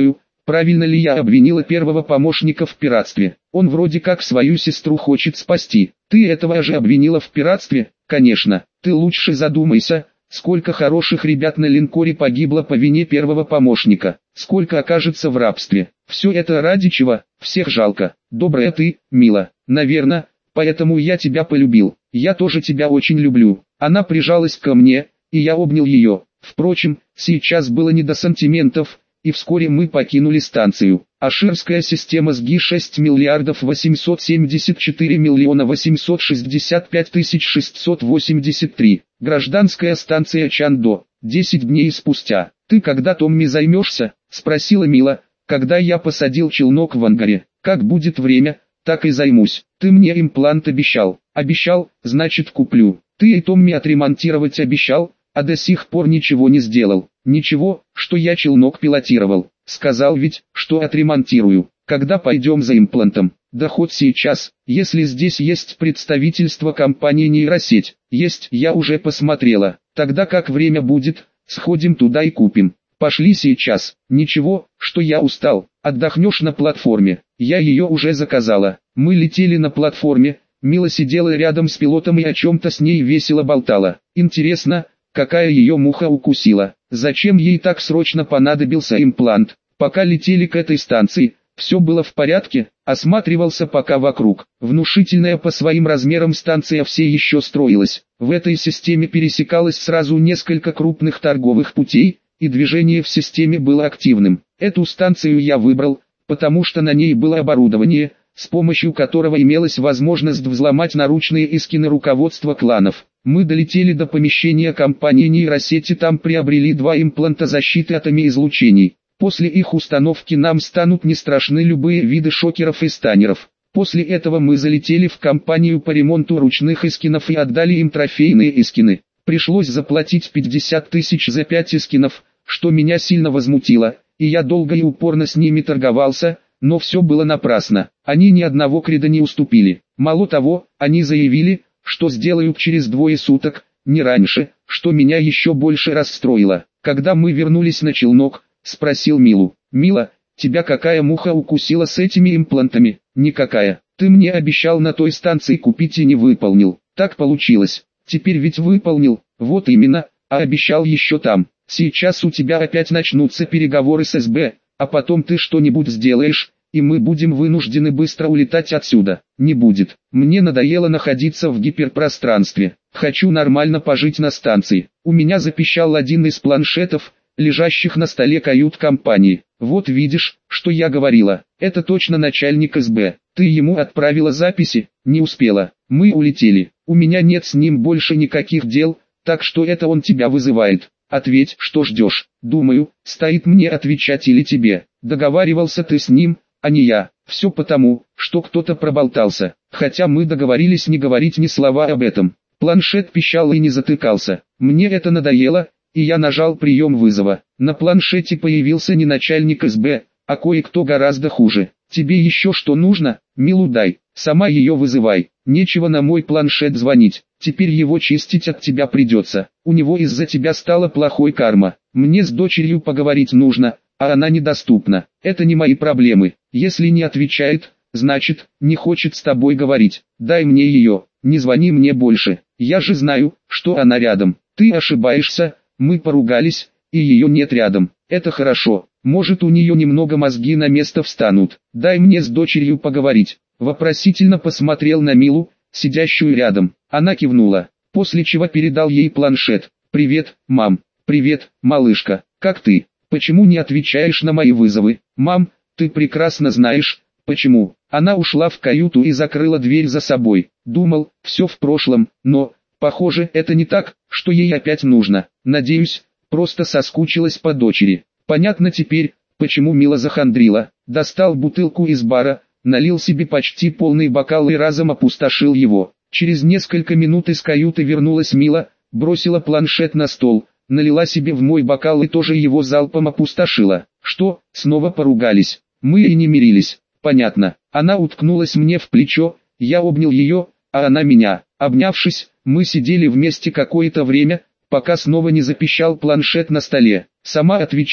правильно ли я обвинила первого помощника в пиратстве? Он вроде как свою сестру хочет спасти. Ты этого же обвинила в пиратстве? Конечно. Ты лучше задумайся, сколько хороших ребят на линкоре погибло по вине первого помощника. Сколько окажется в рабстве. Все это ради чего? Всех жалко. Добрая ты, Мила. Наверное, поэтому я тебя полюбил. Я тоже тебя очень люблю. Она прижалась ко мне, и я обнял ее. Впрочем, сейчас было не до сантиментов, и вскоре мы покинули станцию. Аширская система СГИ 6 миллиардов 874 миллиона 865 тысяч 683. Гражданская станция Чандо. 10 дней спустя. «Ты когда Томми займешься?» – спросила Мила, когда я посадил челнок в ангаре. «Как будет время, так и займусь. Ты мне имплант обещал». «Обещал, значит куплю. Ты и Томми отремонтировать обещал, а до сих пор ничего не сделал». «Ничего, что я челнок пилотировал. Сказал ведь, что отремонтирую. Когда пойдем за имплантом?» «Да хоть сейчас, если здесь есть представительство компании нейросеть». «Есть, я уже посмотрела. Тогда как время будет, сходим туда и купим». «Пошли сейчас». «Ничего, что я устал. Отдохнешь на платформе». «Я ее уже заказала». Мы летели на платформе. Мила сидела рядом с пилотом и о чем-то с ней весело болтала. Интересно, какая ее муха укусила? Зачем ей так срочно понадобился имплант? Пока летели к этой станции, все было в порядке, осматривался пока вокруг. Внушительная по своим размерам станция все еще строилась. В этой системе пересекалось сразу несколько крупных торговых путей, и движение в системе было активным. Эту станцию я выбрал, потому что на ней было оборудование, с помощью которого имелась возможность взломать наручные эскины руководства кланов. Мы долетели до помещения компании нейросети, там приобрели 2 импланта защиты от АМИ-излучений. После их установки нам станут не страшны любые виды шокеров и станеров. После этого мы залетели в компанию по ремонту ручных эскинов и отдали им трофейные эскины. Пришлось заплатить 50 тысяч за 5 эскинов, что меня сильно возмутило, и я долго и упорно с ними торговался, но все было напрасно. Они ни одного креда не уступили. Мало того, они заявили, что сделают через 2 суток, не раньше, что меня еще больше расстроило. Когда мы вернулись на челнок, спросил Милу: «Мила, тебя какая муха укусила с этими имплантами?» «Никакая. Ты мне обещал на той станции купить и не выполнил. Так получилось. Теперь ведь выполнил». «Вот именно, а обещал еще там. Сейчас у тебя опять начнутся переговоры с СБ, а потом ты что-нибудь сделаешь, и мы будем вынуждены быстро улетать отсюда». «Не будет. Мне надоело находиться в гиперпространстве. Хочу нормально пожить на станции». У меня запищал один из планшетов, лежащих на столе кают-компании. «Вот видишь, что я говорила. Это точно начальник СБ. Ты ему отправила записи?» «Не успела. Мы улетели. У меня нет с ним больше никаких дел, так что это он тебя вызывает. Ответь, что ждешь». «Думаю, стоит мне отвечать или тебе. Договаривался ты с ним, а не я. Все потому, что кто-то проболтался. Хотя мы договорились не говорить ни слова об этом». Планшет пищал и не затыкался. Мне это надоело, и я нажал прием вызова. На планшете появился не начальник СБ, а кое-кто гораздо хуже. «Тебе еще что нужно? Милу дай, сама ее вызывай. Нечего на мой планшет звонить, теперь его чистить от тебя придется. У него из-за тебя стала плохой карма. Мне с дочерью поговорить нужно, а она недоступна. Это не мои проблемы. Если не отвечает, значит, не хочет с тобой говорить. Дай мне ее, не звони мне больше. Я же знаю, что она рядом». «Ты ошибаешься, мы поругались, и ее нет рядом». «Это хорошо, может у нее немного мозги на место встанут. Дай мне с дочерью поговорить». Вопросительно посмотрел на Милу, сидящую рядом. Она кивнула, после чего передал ей планшет. «Привет, мам». «Привет, малышка, как ты? Почему не отвечаешь на мои вызовы?» «Мам, ты прекрасно знаешь, почему». Она ушла в каюту и закрыла дверь за собой. Думал, все в прошлом, но, похоже, это не так, что ей опять нужно. Надеюсь, просто соскучилась по дочери. Понятно теперь, почему Мила захандрила. Достал бутылку из бара, налил себе почти полный бокал и разом опустошил его. Через несколько минут из каюты вернулась Мила, бросила планшет на стол, налила себе в мой бокал и тоже его залпом опустошила. «Что, снова поругались?» «Мы и не мирились». «Понятно». Она уткнулась мне в плечо, я обнял ее, а она меня. Обнявшись, мы сидели вместе какое-то время, пока снова не запищал планшет на столе. «Сама отвечай,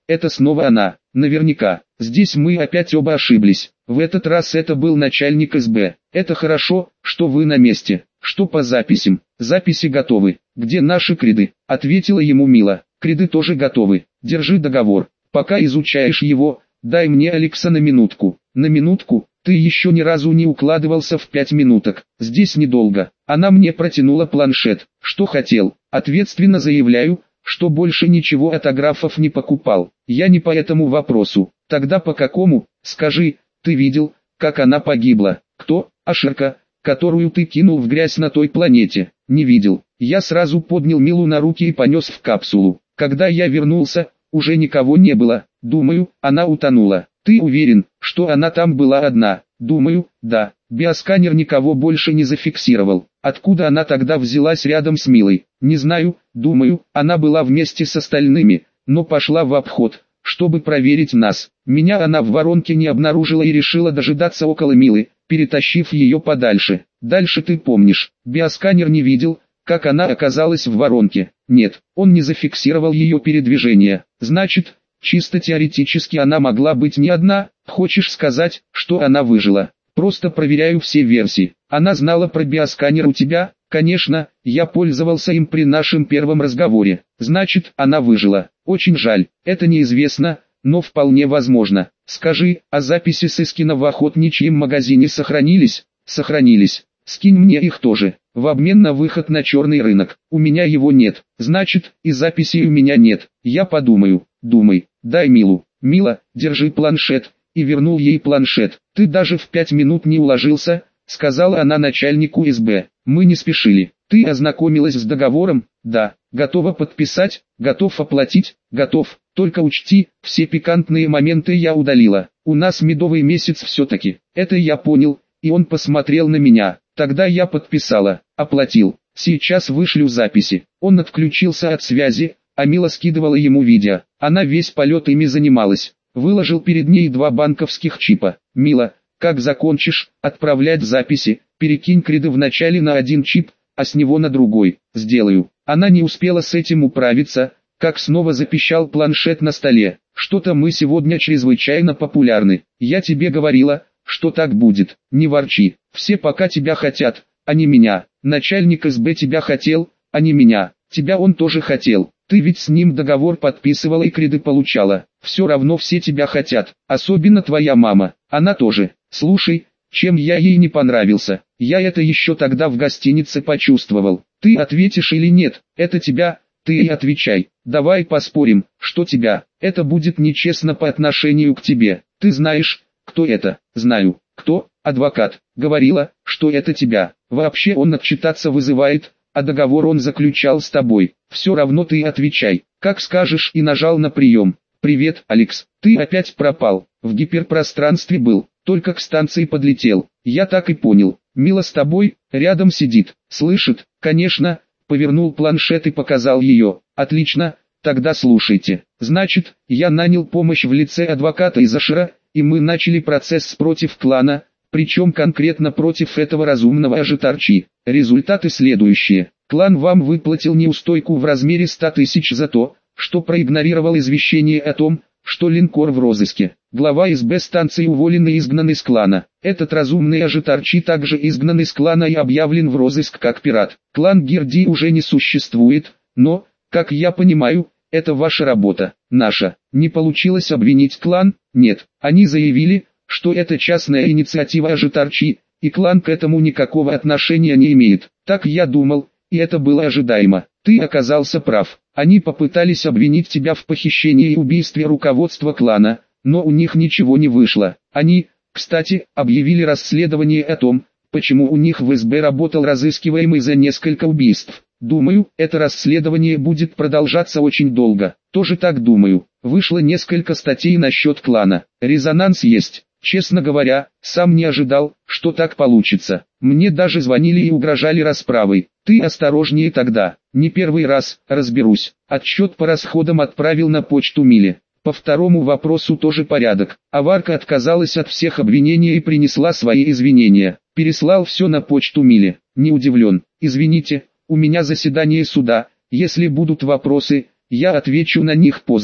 это снова она, наверняка. Здесь мы опять оба ошиблись. В этот раз это был начальник СБ. Это хорошо, что вы на месте. Что по записям? Записи готовы. Где наши креды? Ответила ему Мила. Креды тоже готовы. Держи договор. Пока изучаешь его, дай мне Алекса на минутку. На минутку? Ты еще ни разу не укладывался в 5 минуток. Здесь недолго. Она мне протянула планшет. Что хотел? Ответственно заявляю, что больше ничего автографов не покупал. Я не по этому вопросу. Тогда по какому? Скажи, ты видел, как она погибла? Кто? Ашерка, которую ты кинул в грязь на той планете. Не видел. Я сразу поднял Милу на руки и понес в капсулу. Когда я вернулся, уже никого не было. Думаю, она утонула. Ты уверен, что она там была одна? Думаю, да. Биосканер никого больше не зафиксировал. Откуда она тогда взялась рядом с Милой? Не знаю, думаю, она была вместе с остальными, но пошла в обход, чтобы проверить нас. Меня она в воронке не обнаружила и решила дожидаться около Милы, перетащив ее подальше. Дальше ты помнишь, биосканер не видел, как она оказалась в воронке. Нет, он не зафиксировал ее передвижение. Значит, чисто теоретически она могла быть не одна. Хочешь сказать, что она выжила? Просто проверяю все версии. Она знала про биосканер у тебя? Конечно, я пользовался им при нашем первом разговоре. Значит, она выжила. Очень жаль, это неизвестно, но вполне возможно. Скажи, а записи с Искина в охотничьем магазине сохранились? Сохранились. Скинь мне их тоже, в обмен на выход на черный рынок. У меня его нет, значит, и записей у меня нет. Я подумаю. Думай, дай Милу. Мила, держи планшет. И вернул ей планшет. Ты даже в 5 минут не уложился, сказала она начальнику СБ. Мы не спешили. Ты ознакомилась с договором? Да. Готова подписать? Готов оплатить? Готов. Только учти, все пикантные моменты я удалила. У нас медовый месяц все-таки. Это я понял, и он посмотрел на меня. Тогда я подписала, оплатил. Сейчас вышлю записи. Он отключился от связи, а Мила скидывала ему видео. Она весь полет ими занималась. Выложил перед ней 2 банковских чипа. Мила, как закончишь отправлять записи, перекинь креды вначале на один чип, а с него на другой. Сделаю. Она не успела с этим управиться, как снова запищал планшет на столе. Что-то мы сегодня чрезвычайно популярны. Я тебе говорила, что так будет. Не ворчи. Все пока тебя хотят, а не меня. Начальник СБ тебя хотел, а не меня. Тебя он тоже хотел. Ты ведь с ним договор подписывала и креды получала. Все равно все тебя хотят, особенно твоя мама. Она тоже. Слушай, чем я ей не понравился? Я это еще тогда в гостинице почувствовал. Ты ответишь или нет? Это тебя, ты и отвечай. Давай поспорим, что тебя. Это будет нечестно по отношению к тебе. Ты знаешь, кто это? Знаю. Кто? Адвокат. Говорила, что это тебя. Вообще он отчитаться вызывает, а договор он заключал с тобой. Все равно ты отвечай, как скажешь, и нажал на прием. Привет, Алекс, ты опять пропал. В гиперпространстве был, только к станции подлетел. Я так и понял. Мила с тобой, рядом сидит, слышит, конечно. Повернул планшет и показал ее. Отлично, тогда слушайте. Значит, я нанял помощь в лице адвоката из Ашера, и мы начали процесс против клана, причем конкретно против этого разумного Ажитарчи. Результаты следующие. Клан вам выплатил неустойку в размере 100 тысяч за то, что проигнорировал извещение о том, что линкор в розыске. Глава СБ станции уволен и изгнан из клана. Этот разумный Ажитарчи также изгнан из клана и объявлен в розыск как пират. Клан Гирди уже не существует, но, как я понимаю, это ваша работа. Наша. Не получилось обвинить клан? Нет. Они заявили, что это частная инициатива Ажитарчи, и клан к этому никакого отношения не имеет. Так я думал, и это было ожидаемо. Ты оказался прав. Они попытались обвинить тебя в похищении и убийстве руководства клана, но у них ничего не вышло. Они, кстати, объявили расследование о том, почему у них в СБ работал разыскиваемый за несколько убийств. Думаю, это расследование будет продолжаться очень долго. Тоже так думаю. Вышло несколько статей насчет клана. Резонанс есть. Честно говоря, сам не ожидал, что так получится. Мне даже звонили и угрожали расправой. Ты осторожнее тогда. Не первый раз, разберусь. Отчет по расходам отправил на почту Миле. По второму вопросу тоже порядок. Аварка отказалась от всех обвинений и принесла свои извинения. Переслал все на почту Миле. Не удивлен. Извините, у меня заседание суда. Если будут вопросы, я отвечу на них позже.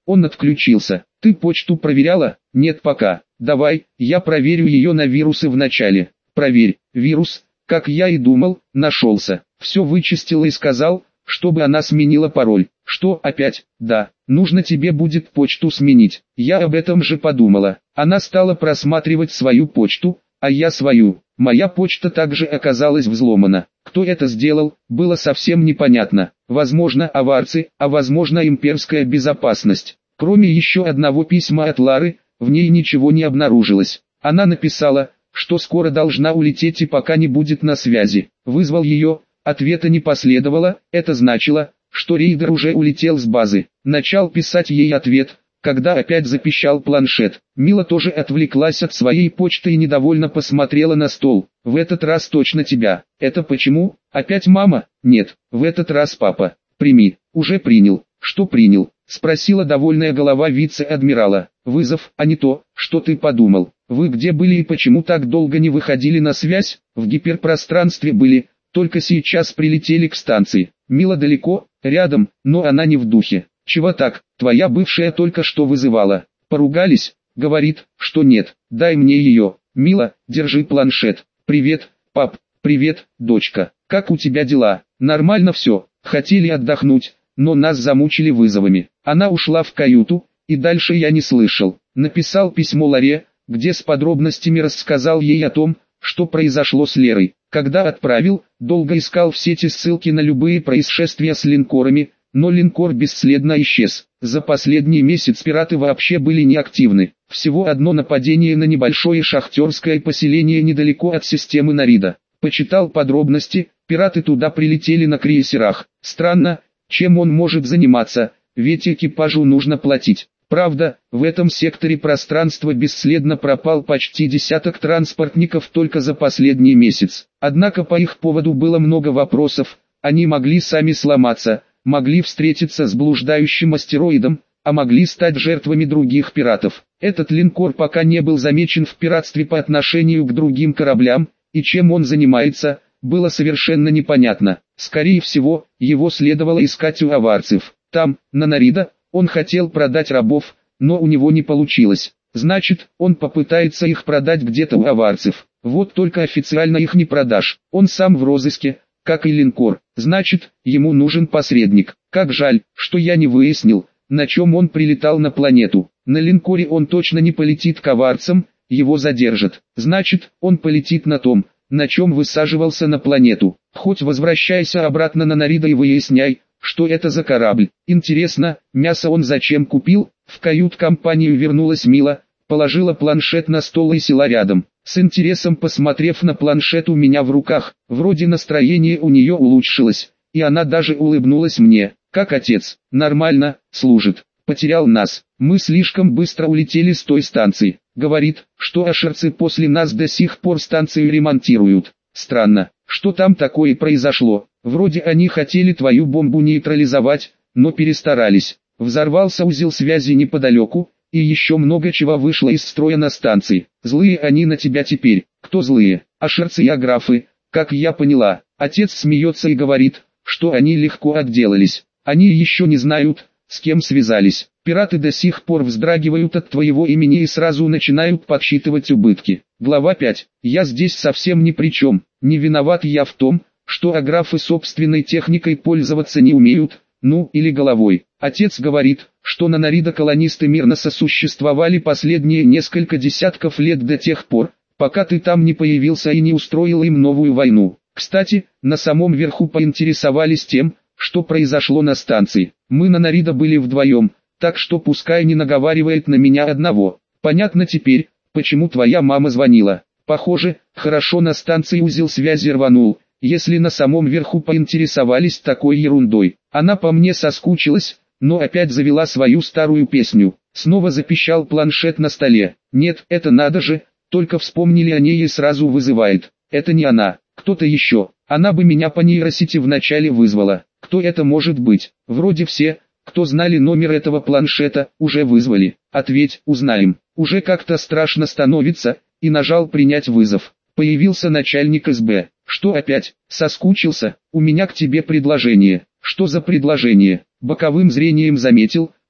Он отключился. Ты почту проверяла? Нет пока. Давай, я проверю ее на вирусы вначале. Проверь. Вирус, как я и думал, нашелся. Все вычистил и сказал, чтобы она сменила пароль. Что опять? Да, нужно тебе будет почту сменить. Я об этом же подумала. Она стала просматривать свою почту, а я свою. Моя почта также оказалась взломана. Кто это сделал, было совсем непонятно. Возможно, аварцы, а возможно, имперская безопасность. Кроме еще одного письма от Лары, в ней ничего не обнаружилось. Она написала, что скоро должна улететь и пока не будет на связи. Вызвал ее, ответа не последовало, это значило, что рейдер уже улетел с базы. Начал писать ей ответ, когда опять запищал планшет. Мила тоже отвлеклась от своей почты и недовольно посмотрела на стол. В этот раз точно тебя. Это почему? Опять мама? Нет, в этот раз папа. Прими. Уже принял. Что принял? Спросила довольная голова вице-адмирала. Вызов, а не то, что ты подумал. Вы где были и почему так долго не выходили на связь? В гиперпространстве были, только сейчас прилетели к станции. Мила далеко, рядом, но она не в духе. Чего так? Твоя бывшая только что вызывала. Поругались? Говорит, что нет. Дай мне ее. Мила, держи планшет. Привет, пап. Привет, дочка. Как у тебя дела? Нормально все. Хотели отдохнуть, но нас замучили вызовами. Она ушла в каюту, и дальше я не слышал. Написал письмо Ларе, где с подробностями рассказал ей о том, что произошло с Лерой. Когда отправил, долго искал в сети ссылки на любые происшествия с линкорами, но линкор бесследно исчез. За последний месяц пираты вообще были неактивны. Всего одно нападение на небольшое шахтерское поселение недалеко от системы Нарида. Почитал подробности, пираты туда прилетели на крейсерах. Странно, чем он может заниматься, ведь экипажу нужно платить. Правда, в этом секторе пространства бесследно пропал почти десяток транспортников только за последний месяц. Однако по их поводу было много вопросов, они могли сами сломаться, могли встретиться с блуждающим астероидом, а могли стать жертвами других пиратов. Этот линкор пока не был замечен в пиратстве по отношению к другим кораблям, и чем он занимается, было совершенно непонятно. Скорее всего, его следовало искать у аварцев. Там, на Нарида, он хотел продать рабов, но у него не получилось. Значит, он попытается их продать где-то у аварцев. Вот только официально их не продашь. Он сам в розыске, как и линкор. Значит, ему нужен посредник. Как жаль, что я не выяснил, на чем он прилетал на планету. На линкоре он точно не полетит к аварцам, его задержат. Значит, он полетит на том, на чем высаживался на планету. Хоть возвращайся обратно на Нарида и выясняй, что это за корабль. Интересно, мясо он зачем купил? В кают-компанию вернулась Мила, положила планшет на стол и села рядом. С интересом посмотрев на планшет у меня в руках, вроде настроение у нее улучшилось, и она даже улыбнулась мне. Как отец, нормально, служит. Потерял нас. Мы слишком быстро улетели с той станции. Говорит, что ашерцы после нас до сих пор станцию ремонтируют. Странно, что там такое произошло. Вроде они хотели твою бомбу нейтрализовать, но перестарались. Взорвался узел связи неподалеку, и еще много чего вышло из строя на станции. Злые они на тебя теперь. Кто злые? Ашерцы и аграфы, как я поняла. Отец смеется и говорит, что они легко отделались. Они еще не знают, с кем связались. Пираты до сих пор вздрагивают от твоего имени и сразу начинают подсчитывать убытки. Глава 5. Я здесь совсем ни при чем. Не виноват я в том, что аграфы собственной техникой пользоваться не умеют, ну или головой. Отец говорит, что на Нарида колонисты мирно сосуществовали последние несколько десятков лет до тех пор, пока ты там не появился и не устроил им новую войну. Кстати, на самом верху поинтересовались тем, что произошло на станции. Мы на Нарида были вдвоем, так что пускай не наговаривает на меня одного. Понятно теперь, почему твоя мама звонила. Похоже, хорошо на станции узел связи рванул, если на самом верху поинтересовались такой ерундой. Она по мне соскучилась, но опять завела свою старую песню. Снова запищал планшет на столе. Нет, это надо же, только вспомнили о ней и сразу вызывает. Это не она, кто-то еще. Она бы меня по нейросети вначале вызвала. Кто это может быть? Вроде все, кто знали номер этого планшета, уже вызвали. Ответь, узнаем. Уже как-то страшно становится, и нажал принять вызов. Появился начальник СБ. Что опять? Соскучился? У меня к тебе предложение. Что за предложение? Боковым зрением заметил,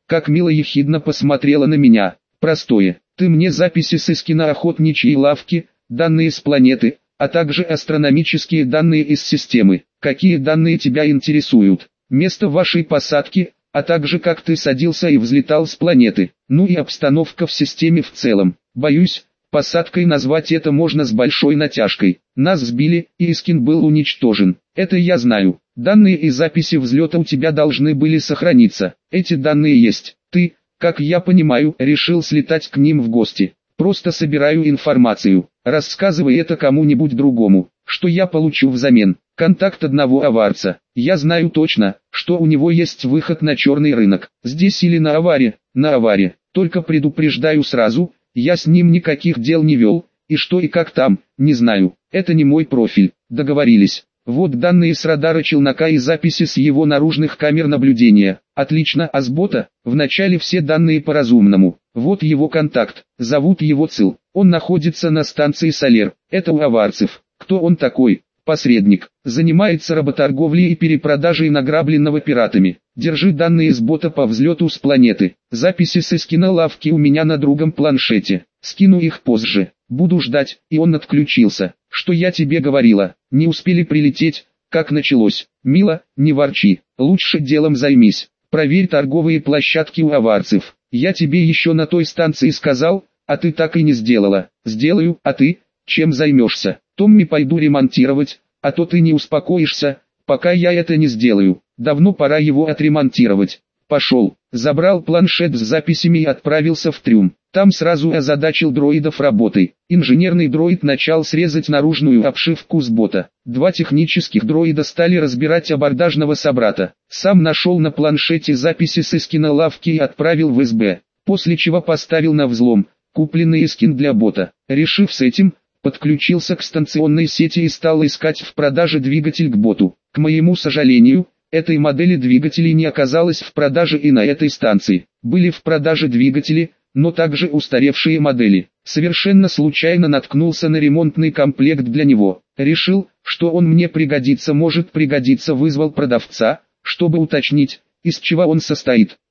как мило ехидно посмотрела на меня. Простое, ты мне записи с Искина-охотничьей лавки, данные с планеты, а также астрономические данные из системы. Какие данные тебя интересуют? Место вашей посадки, а также как ты садился и взлетал с планеты, ну и обстановка в системе в целом. Боюсь, посадкой назвать это можно с большой натяжкой. Нас сбили, и Искин был уничтожен. Это я знаю. Данные и записи взлета у тебя должны были сохраниться. Эти данные есть. Ты, как я понимаю, решил слетать к ним в гости. Просто собираю информацию. Рассказывай это кому-нибудь другому. Что я получу взамен? Контакт одного аварца. Я знаю точно, что у него есть выход на черный рынок. Здесь или на Аваре. На Аваре. Только предупреждаю сразу, я с ним никаких дел не вел, и что и как там, не знаю. Это не мой профиль. Договорились. Вот данные с радара челнока и записи с его наружных камер наблюдения. Отлично, а с бота? Вначале все данные по-разумному. Вот его контакт. Зовут его Цил. Он находится на станции Солер. Это у аварцев. Кто он такой? Посредник. Занимается работорговлей и перепродажей награбленного пиратами. Держи данные с бота по взлету с планеты. Записи с Искина лавки у меня на другом планшете. Скину их позже. Буду ждать. И он отключился. Что я тебе говорила? Не успели прилететь, как началось. Мила, не ворчи. Лучше делом займись. Проверь торговые площадки у аварцев. Я тебе еще на той станции сказал, а ты так и не сделала. Сделаю, а ты? Чем займешься? Томми пойду ремонтировать, а то ты не успокоишься, пока я это не сделаю. Давно пора его отремонтировать. Пошел, забрал планшет с записями и отправился в трюм. Там сразу озадачил дроидов работой. Инженерный дроид начал срезать наружную обшивку с бота. Два технических дроида стали разбирать абордажного собрата. Сам нашел на планшете записи с Искина лавки и отправил в СБ. После чего поставил на взлом купленный Искин для бота. Решив с этим, подключился к станционной сети и стал искать в продаже двигатель к боту. К моему сожалению, этой модели двигателей не оказалось в продаже и на этой станции. Были в продаже двигатели, но также устаревшие модели. Совершенно случайно наткнулся на ремонтный комплект для него. Решил, что он мне пригодится, вызвал продавца, чтобы уточнить, из чего он состоит.